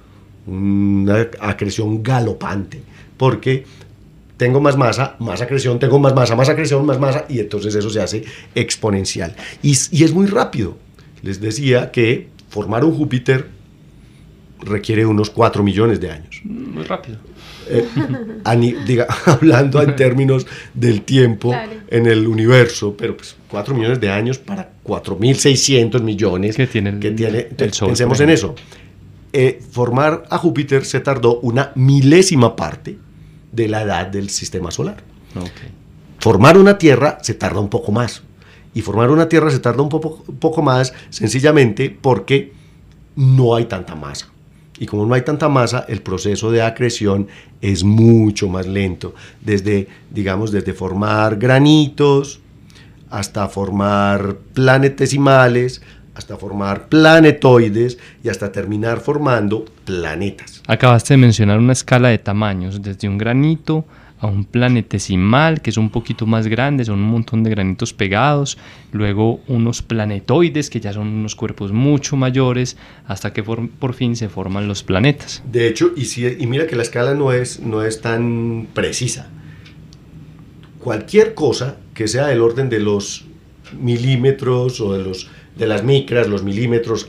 [SPEAKER 3] una acreción galopante, porque tengo más masa, más acreción, tengo más masa, más acreción, más masa, y entonces eso se hace exponencial. Y, y es muy rápido. Les decía que formar un Júpiter requiere unos cuatro millones de años.
[SPEAKER 2] Muy rápido.
[SPEAKER 3] Eh, ani, diga, hablando en términos del tiempo claro. en el universo, pero pues cuatro millones de años para cuatro mil seiscientos millones
[SPEAKER 2] que tiene el,
[SPEAKER 3] que tiene,
[SPEAKER 2] el Sol.
[SPEAKER 3] Pensemos en eso. Eh, formar a Júpiter se tardó una milésima parte de la edad del sistema solar.
[SPEAKER 2] Okay.
[SPEAKER 3] Formar una Tierra se tarda un poco más. Y formar una Tierra se tarda un poco, un poco más sencillamente porque no hay tanta masa. Y como no hay tanta masa, el proceso de acreción es mucho más lento. Desde, digamos, desde formar granitos hasta formar planetesimales, hasta formar planetoides y hasta terminar formando planetas.
[SPEAKER 2] Acabaste de mencionar una escala de tamaños, desde un granito a un planetesimal, que es un poquito más grande, son un montón de granitos pegados, luego unos planetoides, que ya son unos cuerpos mucho mayores, hasta que por, por fin se forman los planetas.
[SPEAKER 3] De hecho, y, si, y mira que la escala no es, no es tan precisa. Cualquier cosa que sea del orden de los milímetros o de, los, de las micras, los milímetros,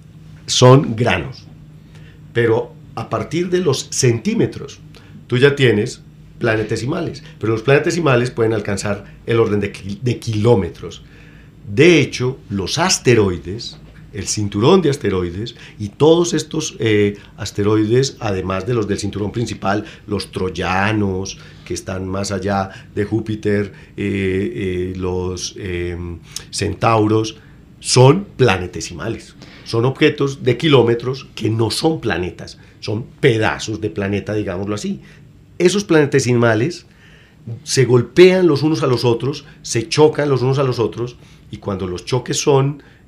[SPEAKER 3] son granos. Pero a partir de los centímetros, tú ya tienes planetesimales, pero los planetesimales pueden alcanzar el orden de, de kilómetros. De hecho, los asteroides, el cinturón de asteroides y todos estos eh, asteroides, además de los del cinturón principal, los troyanos, que están más allá de Júpiter, eh, eh, los eh, centauros, son planetesimales. Son objetos de kilómetros que no son planetas, son pedazos de planeta, digámoslo así. Esos planetesimales se golpean los unos a los otros, se chocan los unos a los otros, y cuando los choques son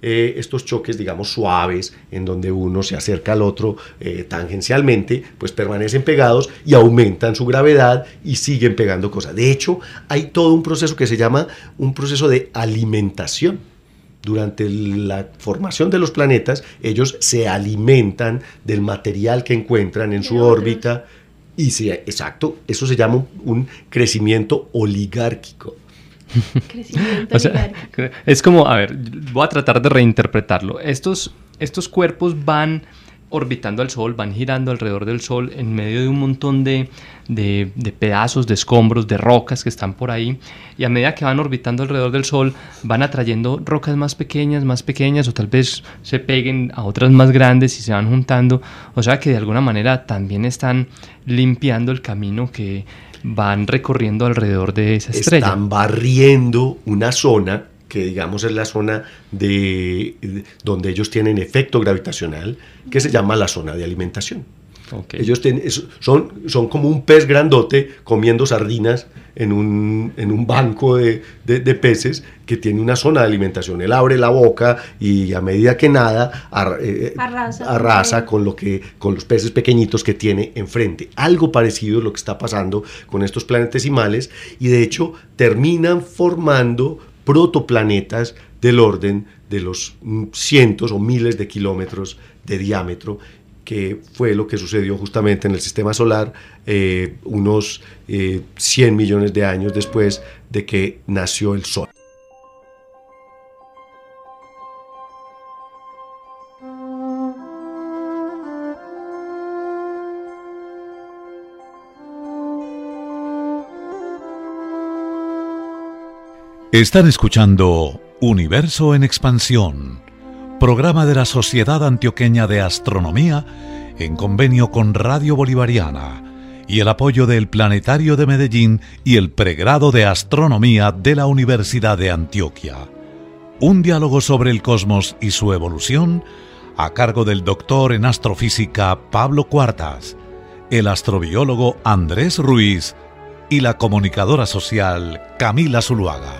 [SPEAKER 3] eh, estos choques, digamos, suaves, en donde uno se acerca al otro eh, tangencialmente, pues permanecen pegados y aumentan su gravedad y siguen pegando cosas. De hecho, hay todo un proceso que se llama un proceso de alimentación. Durante la formación de los planetas, ellos se alimentan del material que encuentran en su órbita. Y sí, exacto, eso se llama un crecimiento oligárquico.
[SPEAKER 2] Crecimiento o sea, oligárquico. Es como, a ver, voy a tratar de reinterpretarlo. Estos, estos cuerpos van orbitando al Sol, van girando alrededor del Sol en medio de un montón de, de, de pedazos, de escombros, de rocas que están por ahí, y a medida que van orbitando alrededor del Sol van atrayendo rocas más pequeñas, más pequeñas, o tal vez se peguen a otras más grandes y se van juntando, o sea que de alguna manera también están limpiando el camino que van recorriendo alrededor de esa estrella.
[SPEAKER 3] Están barriendo una zona que digamos es la zona de, de donde ellos tienen efecto gravitacional, que se llama la zona de alimentación. Okay. Ellos ten, son, son como un pez grandote comiendo sardinas en un, en un banco de, de, de peces que tiene una zona de alimentación. Él abre la boca y a medida que nada ar, eh, arrasa, arrasa con, lo que, con los peces pequeñitos que tiene enfrente. Algo parecido es lo que está pasando con estos planetesimales, y de hecho terminan formando protoplanetas del orden de los cientos o miles de kilómetros de diámetro, que fue lo que sucedió justamente en el sistema solar eh, unos eh, cien millones de años después de que nació el Sol.
[SPEAKER 1] Están escuchando Universo en Expansión, programa de la Sociedad Antioqueña de Astronomía en convenio con Radio Bolivariana y el apoyo del Planetario de Medellín y el pregrado de Astronomía de la Universidad de Antioquia. Un diálogo sobre el cosmos y su evolución a cargo del doctor en astrofísica Pablo Cuartas, el astrobiólogo Andrés Ruiz y la comunicadora social Camila Zuluaga.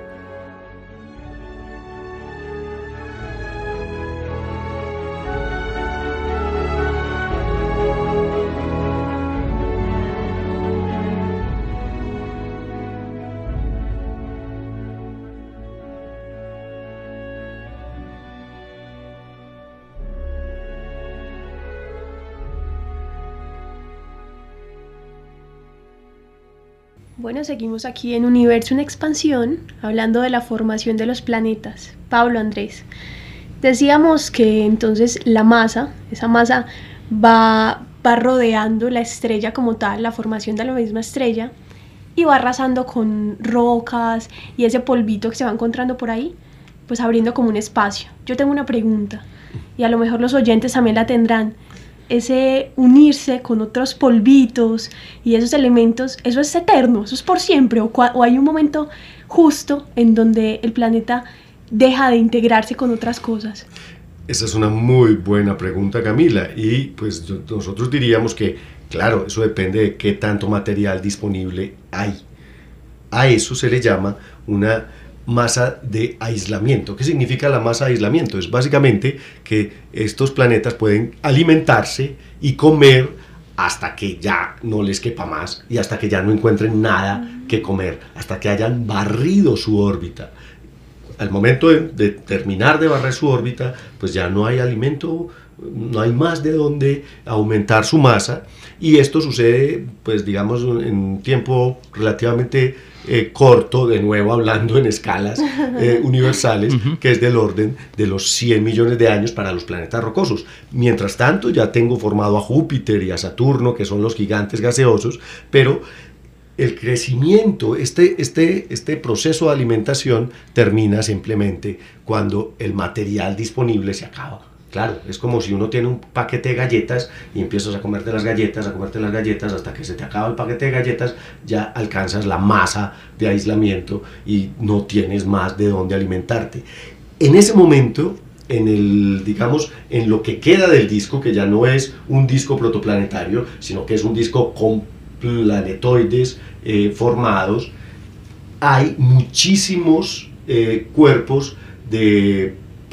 [SPEAKER 4] Bueno, seguimos aquí en Universo en Expansión, hablando de la formación de los planetas. Pablo, Andrés, decíamos que entonces la masa, esa masa va, va rodeando la estrella como tal, la formación de la misma estrella, y va arrasando con rocas y ese polvito que se va encontrando por ahí, pues abriendo como un espacio. Yo tengo una pregunta, y a lo mejor los oyentes también la tendrán. Ese unirse con otros polvitos y esos elementos, ¿eso es eterno? ¿Eso es por siempre? ¿O, o hay un momento justo en donde el planeta deja de integrarse con otras cosas?
[SPEAKER 3] Esa es una muy buena pregunta, Camila, y pues nosotros diríamos que, claro, eso depende de qué tanto material disponible hay. A eso se le llama una masa de aislamiento. ¿Qué significa la masa de aislamiento? Es básicamente que estos planetas pueden alimentarse y comer hasta que ya no les quepa más y hasta que ya no encuentren nada que comer, hasta que hayan barrido su órbita. Al momento de, de terminar de barrer su órbita, pues ya no hay alimento, no hay más de dónde aumentar su masa, y esto sucede, pues digamos, en un tiempo relativamente eh, corto, de nuevo hablando en escalas eh, universales, uh-huh. que es del orden de los cien millones de años para los planetas rocosos. Mientras tanto, ya tengo formado a Júpiter y a Saturno, que son los gigantes gaseosos, pero el crecimiento, este, este, este proceso de alimentación termina simplemente cuando el material disponible se acaba. Claro, es como si uno tiene un paquete de galletas y empiezas a comerte las galletas, a comerte las galletas, hasta que se te acaba el paquete de galletas, ya alcanzas la masa de aislamiento y no tienes más de dónde alimentarte. En ese momento, en el, digamos, en lo que queda del disco, que ya no es un disco protoplanetario, sino que es un disco con planetoides eh, formados, hay muchísimos eh, cuerpos de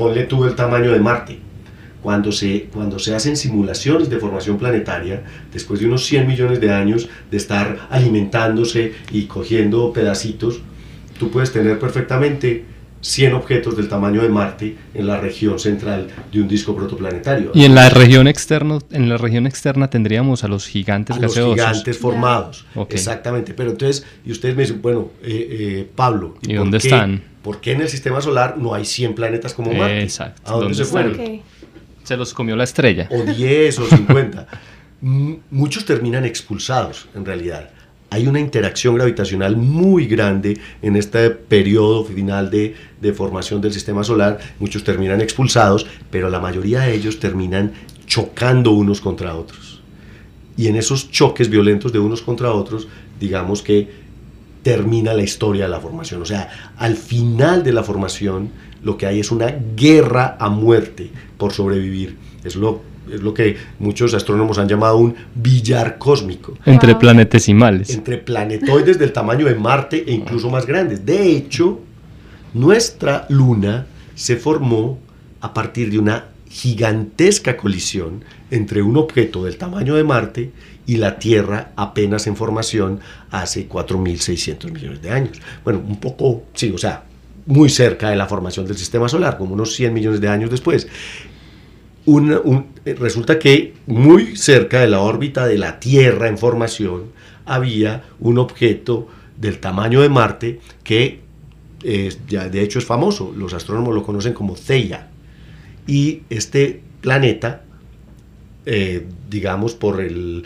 [SPEAKER 3] ponle tú el tamaño de Marte. Cuando se, cuando se hacen simulaciones de formación planetaria, después de unos cien millones de años de estar alimentándose y cogiendo pedacitos, tú puedes tener perfectamente cien objetos del tamaño de Marte en la región central de un disco protoplanetario.
[SPEAKER 2] Y en la región externa, en la región externa tendríamos a los gigantes
[SPEAKER 3] a
[SPEAKER 2] gaseosos.
[SPEAKER 3] Los gigantes formados,
[SPEAKER 2] okay.
[SPEAKER 3] Exactamente. Pero entonces, y ustedes me dicen, bueno, eh, eh, Pablo,
[SPEAKER 2] ¿y, ¿y dónde qué, están?
[SPEAKER 3] ¿Por qué en el sistema solar no hay cien planetas como Marte?
[SPEAKER 2] Exacto.
[SPEAKER 3] ¿A dónde, ¿Dónde se fueron?
[SPEAKER 4] Okay.
[SPEAKER 2] Se los comió la estrella.
[SPEAKER 3] O diez o cincuenta. Muchos terminan expulsados, en realidad. Hay una interacción gravitacional muy grande en este periodo final de, de formación del sistema solar. Muchos terminan expulsados, pero la mayoría de ellos terminan chocando unos contra otros. Y en esos choques violentos de unos contra otros, digamos que termina la historia de la formación. O sea, al final de la formación, lo que hay es una guerra a muerte por sobrevivir. Es lo, es lo que muchos astrónomos han llamado un billar cósmico.
[SPEAKER 2] Entre planetesimales.
[SPEAKER 3] Entre planetoides del tamaño de Marte e incluso más grandes. De hecho, nuestra luna se formó a partir de una gigantesca colisión entre un objeto del tamaño de Marte y la Tierra apenas en formación hace cuatro mil seiscientos millones de años. Bueno, un poco, sí, o sea, muy cerca de la formación del sistema solar, como unos cien millones de años después. Una, un, resulta que muy cerca de la órbita de la Tierra en formación había un objeto del tamaño de Marte que eh, ya de hecho es famoso, los astrónomos lo conocen como Theia, y este planeta, eh, digamos por el,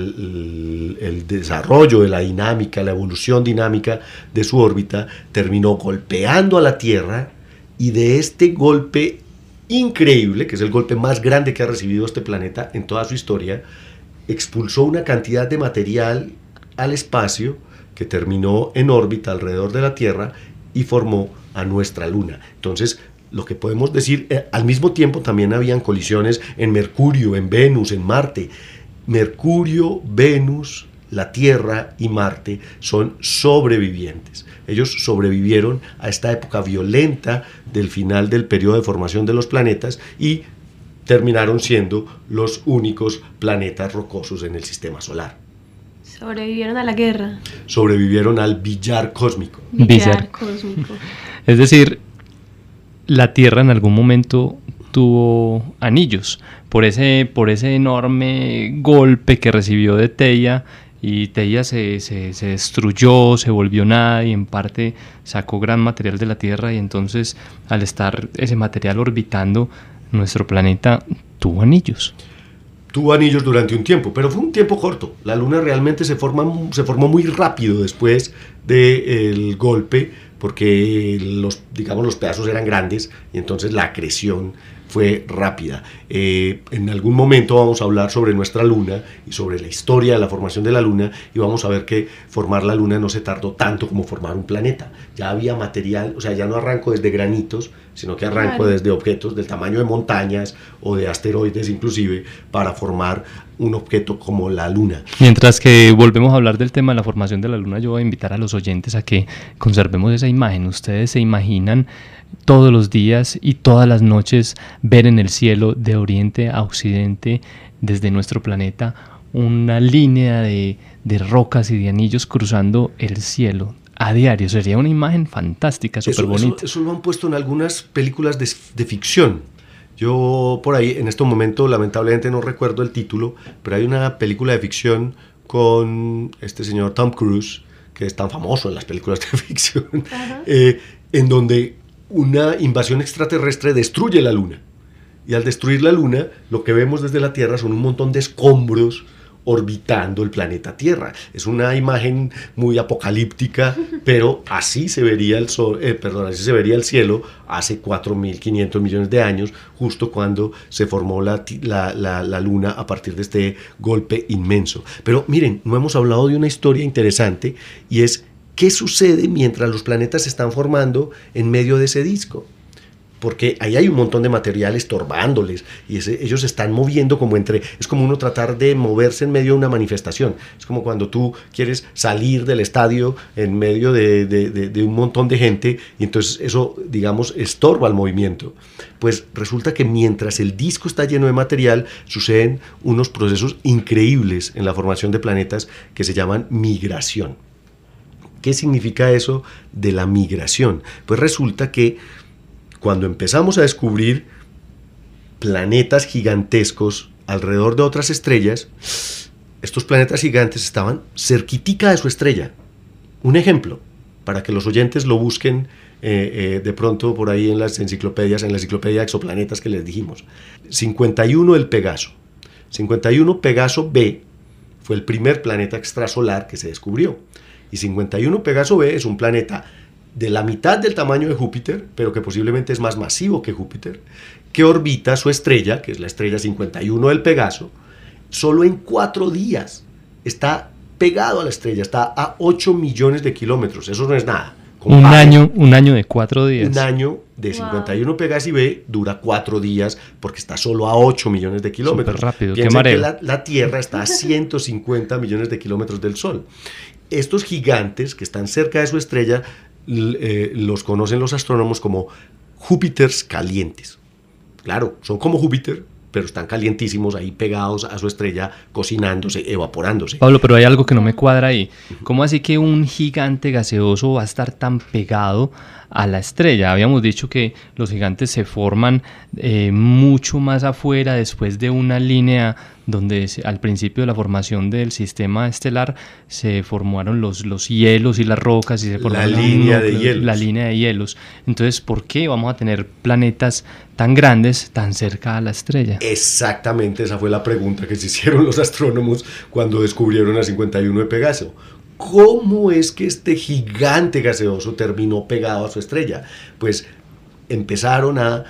[SPEAKER 3] el, el desarrollo de la dinámica, la evolución dinámica de su órbita, terminó golpeando a la Tierra, y de este golpe increíble, que es el golpe más grande que ha recibido este planeta en toda su historia, expulsó una cantidad de material al espacio que terminó en órbita alrededor de la Tierra y formó a nuestra luna. Entonces, lo que podemos decir, eh, al mismo tiempo también habían colisiones en Mercurio, en Venus, en Marte. Mercurio, Venus, la Tierra y Marte son sobrevivientes. Ellos sobrevivieron a esta época violenta del final del periodo de formación de los planetas y terminaron siendo los únicos planetas rocosos en el sistema solar.
[SPEAKER 4] Sobrevivieron a la guerra.
[SPEAKER 3] Sobrevivieron al billar cósmico.
[SPEAKER 4] Billar cósmico.
[SPEAKER 2] Es decir, la Tierra en algún momento tuvo anillos por ese, por ese enorme golpe que recibió de Theia, y Theia se, se, se destruyó, se volvió nada y en parte sacó gran material de la Tierra, y entonces al estar ese material orbitando, nuestro planeta tuvo anillos.
[SPEAKER 3] Tuvo anillos durante un tiempo, pero fue un tiempo corto. La Luna realmente se, forma, se formó muy rápido después del golpe, porque los, digamos, los pedazos eran grandes y entonces la acreción fue rápida. Eh, en algún momento vamos a hablar sobre nuestra luna y sobre la historia de la formación de la luna, y vamos a ver que formar la luna no se tardó tanto como formar un planeta. Ya había material, o sea, ya no arranco desde granitos, sino que arranco claro. desde objetos del tamaño de montañas o de asteroides inclusive, para formar un objeto como la luna.
[SPEAKER 2] Mientras que volvemos a hablar del tema de la formación de la luna, yo voy a invitar a los oyentes a que conservemos esa imagen. Ustedes se imaginan todos los días y todas las noches ver en el cielo de oriente a occidente desde nuestro planeta una línea de, de rocas y de anillos cruzando el cielo a diario. Sería una imagen fantástica, súper bonita.
[SPEAKER 3] Eso, eso lo han puesto en algunas películas de, de ficción. Yo por ahí en este momento lamentablemente no recuerdo el título, pero hay una película de ficción con este señor Tom Cruise, que es tan famoso en las películas de ficción, eh, en donde una invasión extraterrestre destruye la luna, y al destruir la luna lo que vemos desde la Tierra son un montón de escombros orbitando el planeta Tierra. Es una imagen muy apocalíptica, pero así se vería el sol, eh, perdón, así se vería el cielo hace cuatro mil quinientos millones de años, justo cuando se formó la, la, la, la luna a partir de este golpe inmenso. Pero miren, no hemos hablado de una historia interesante, y es ¿qué sucede mientras los planetas se están formando en medio de ese disco? porque ahí hay un montón de material estorbándoles y ese, ellos se están moviendo como entre, es como uno tratar de moverse en medio de una manifestación, es como cuando tú quieres salir del estadio en medio de, de, de, de un montón de gente y entonces eso, digamos, estorba el movimiento. Pues resulta que mientras el disco está lleno de material, suceden unos procesos increíbles en la formación de planetas que se llaman migración. ¿Qué significa eso de la migración? Pues resulta que cuando empezamos a descubrir planetas gigantescos alrededor de otras estrellas, estos planetas gigantes estaban cerquitica de su estrella. Un ejemplo, para que los oyentes lo busquen eh, eh, de pronto por ahí en las enciclopedias, en la enciclopedia de exoplanetas que les dijimos. cincuenta y uno el Pegaso. cincuenta y uno Pegaso B fue el primer planeta extrasolar que se descubrió. Y cincuenta y uno Pegaso B es un planeta de la mitad del tamaño de Júpiter, pero que posiblemente es más masivo que Júpiter, que orbita su estrella, que es la estrella cincuenta y uno del Pegaso, solo en cuatro días. Está pegado a la estrella, está a ocho millones de kilómetros, eso no es nada.
[SPEAKER 2] Un año, un año de cuatro días.
[SPEAKER 3] Un año de cincuenta y uno wow. Pegasi B dura cuatro días porque está solo a ocho millones de kilómetros.
[SPEAKER 2] Súper rápido,
[SPEAKER 3] Piensen
[SPEAKER 2] qué mareo.
[SPEAKER 3] que la, la Tierra está a ciento cincuenta millones de kilómetros del Sol. Estos gigantes que están cerca de su estrella eh, los conocen los astrónomos como Júpiters calientes. Claro, son como Júpiter, pero están calientísimos ahí pegados a su estrella, cocinándose, evaporándose.
[SPEAKER 2] Pablo, pero hay algo que no me cuadra ahí. ¿Cómo así que un gigante gaseoso va a estar tan pegado a la estrella? Habíamos dicho que los gigantes se forman eh, mucho más afuera, después de una línea donde se, al principio de la formación del sistema estelar se formaron los, los hielos y las rocas y se formaron
[SPEAKER 3] la línea
[SPEAKER 2] núcleo,
[SPEAKER 3] de hielos.
[SPEAKER 2] La línea de hielos. Entonces, ¿por qué vamos a tener planetas tan grandes tan cerca a la estrella?
[SPEAKER 3] Exactamente, esa fue la pregunta que se hicieron los astrónomos cuando descubrieron a cincuenta y uno de Pegaso. ¿Cómo es que este gigante gaseoso terminó pegado a su estrella? Pues empezaron a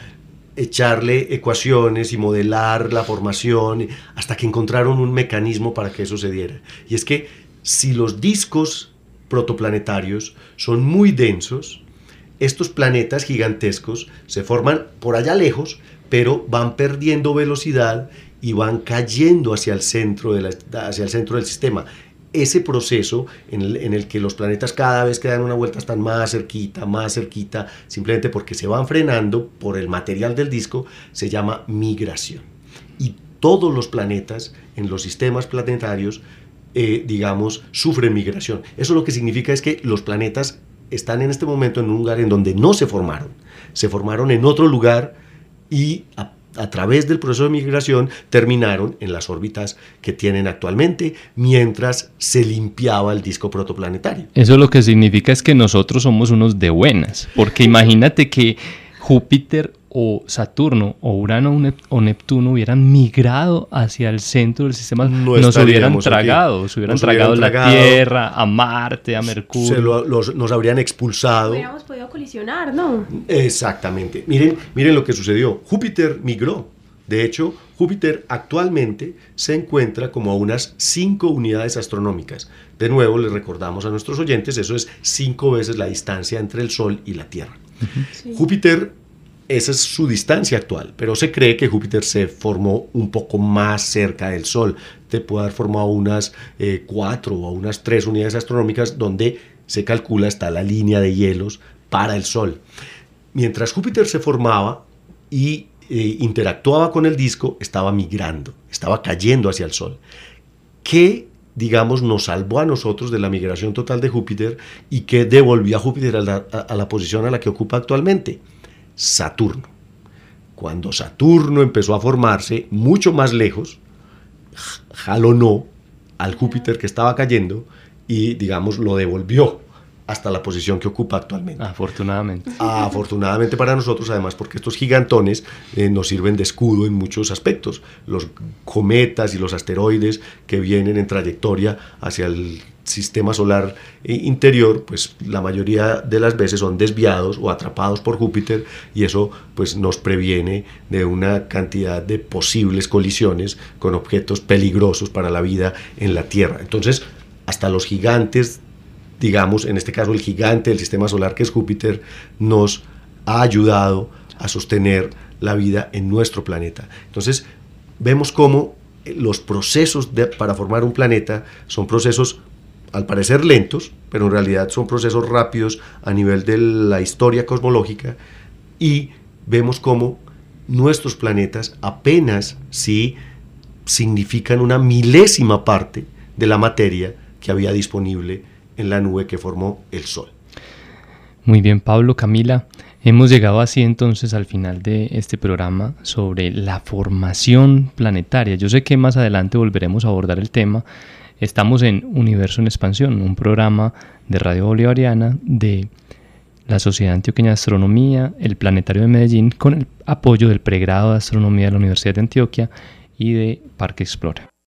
[SPEAKER 3] echarle ecuaciones y modelar la formación hasta que encontraron un mecanismo para que eso se diera. Y es que si los discos protoplanetarios son muy densos, estos planetas gigantescos se forman por allá lejos, pero van perdiendo velocidad y van cayendo hacia el centro, de la, hacia el centro del sistema. Ese proceso en el, en el que los planetas cada vez que dan una vuelta están más cerquita, más cerquita, simplemente porque se van frenando por el material del disco, se llama migración. Y todos los planetas en los sistemas planetarios, eh, digamos, sufren migración. Eso lo que significa es que los planetas están en este momento en un lugar en donde no se formaron. Se formaron en otro lugar y a a través del proceso de migración terminaron en las órbitas que tienen actualmente mientras se limpiaba el disco protoplanetario.
[SPEAKER 2] Eso lo que significa es que nosotros somos unos de buenas, porque imagínate que Júpiter o Saturno o Urano o Neptuno hubieran migrado hacia el centro del sistema,
[SPEAKER 3] no
[SPEAKER 2] nos hubieran tragado, se hubieran nos tragado hubieran la tragado, Tierra, a Marte, a Mercurio.
[SPEAKER 3] Se lo, los, nos habrían expulsado.
[SPEAKER 4] Hubiéramos podido colisionar, ¿no?
[SPEAKER 3] Exactamente. Miren, miren lo que sucedió. Júpiter migró. De hecho, Júpiter actualmente se encuentra como a unas cinco unidades astronómicas. De nuevo, les recordamos a nuestros oyentes, eso es cinco veces la distancia entre el Sol y la Tierra. Uh-huh. Sí. Júpiter, esa es su distancia actual, pero se cree que Júpiter se formó un poco más cerca del Sol. Te puede haber formado unas eh, cuatro o unas tres unidades astronómicas donde se calcula está la línea de hielos para el Sol. Mientras Júpiter se formaba y eh, interactuaba con el disco, estaba migrando, estaba cayendo hacia el Sol. ¿Qué, digamos, nos salvó a nosotros de la migración total de Júpiter y que devolvió a Júpiter a la, a, a la posición a la que ocupa actualmente? Saturno. Cuando Saturno empezó a formarse mucho más lejos, jalonó al Júpiter que estaba cayendo y, digamos, lo devolvió hasta la posición que ocupa actualmente.
[SPEAKER 2] Afortunadamente.
[SPEAKER 3] Afortunadamente para nosotros, además, porque estos gigantones eh, nos sirven de escudo en muchos aspectos. Los cometas y los asteroides que vienen en trayectoria hacia el sistema solar interior, pues la mayoría de las veces son desviados o atrapados por Júpiter y eso pues nos previene de una cantidad de posibles colisiones con objetos peligrosos para la vida en la Tierra. Entonces, hasta los gigantes, digamos, en este caso el gigante del sistema solar que es Júpiter, nos ha ayudado a sostener la vida en nuestro planeta. Entonces, vemos cómo los procesos de, para formar un planeta son procesos al parecer lentos, pero en realidad son procesos rápidos a nivel de la historia cosmológica, y vemos cómo nuestros planetas apenas sí significan una milésima parte de la materia que había disponible en la nube que formó el Sol.
[SPEAKER 2] Muy bien, Pablo, Camila. Hemos llegado así entonces al final de este programa sobre la formación planetaria. Yo sé que más adelante volveremos a abordar el tema. Estamos en Universo en Expansión, un programa de Radio Bolivariana de la Sociedad Antioqueña de Astronomía, el Planetario de Medellín, con el apoyo del pregrado de Astronomía de la Universidad de Antioquia y de Parque Explora.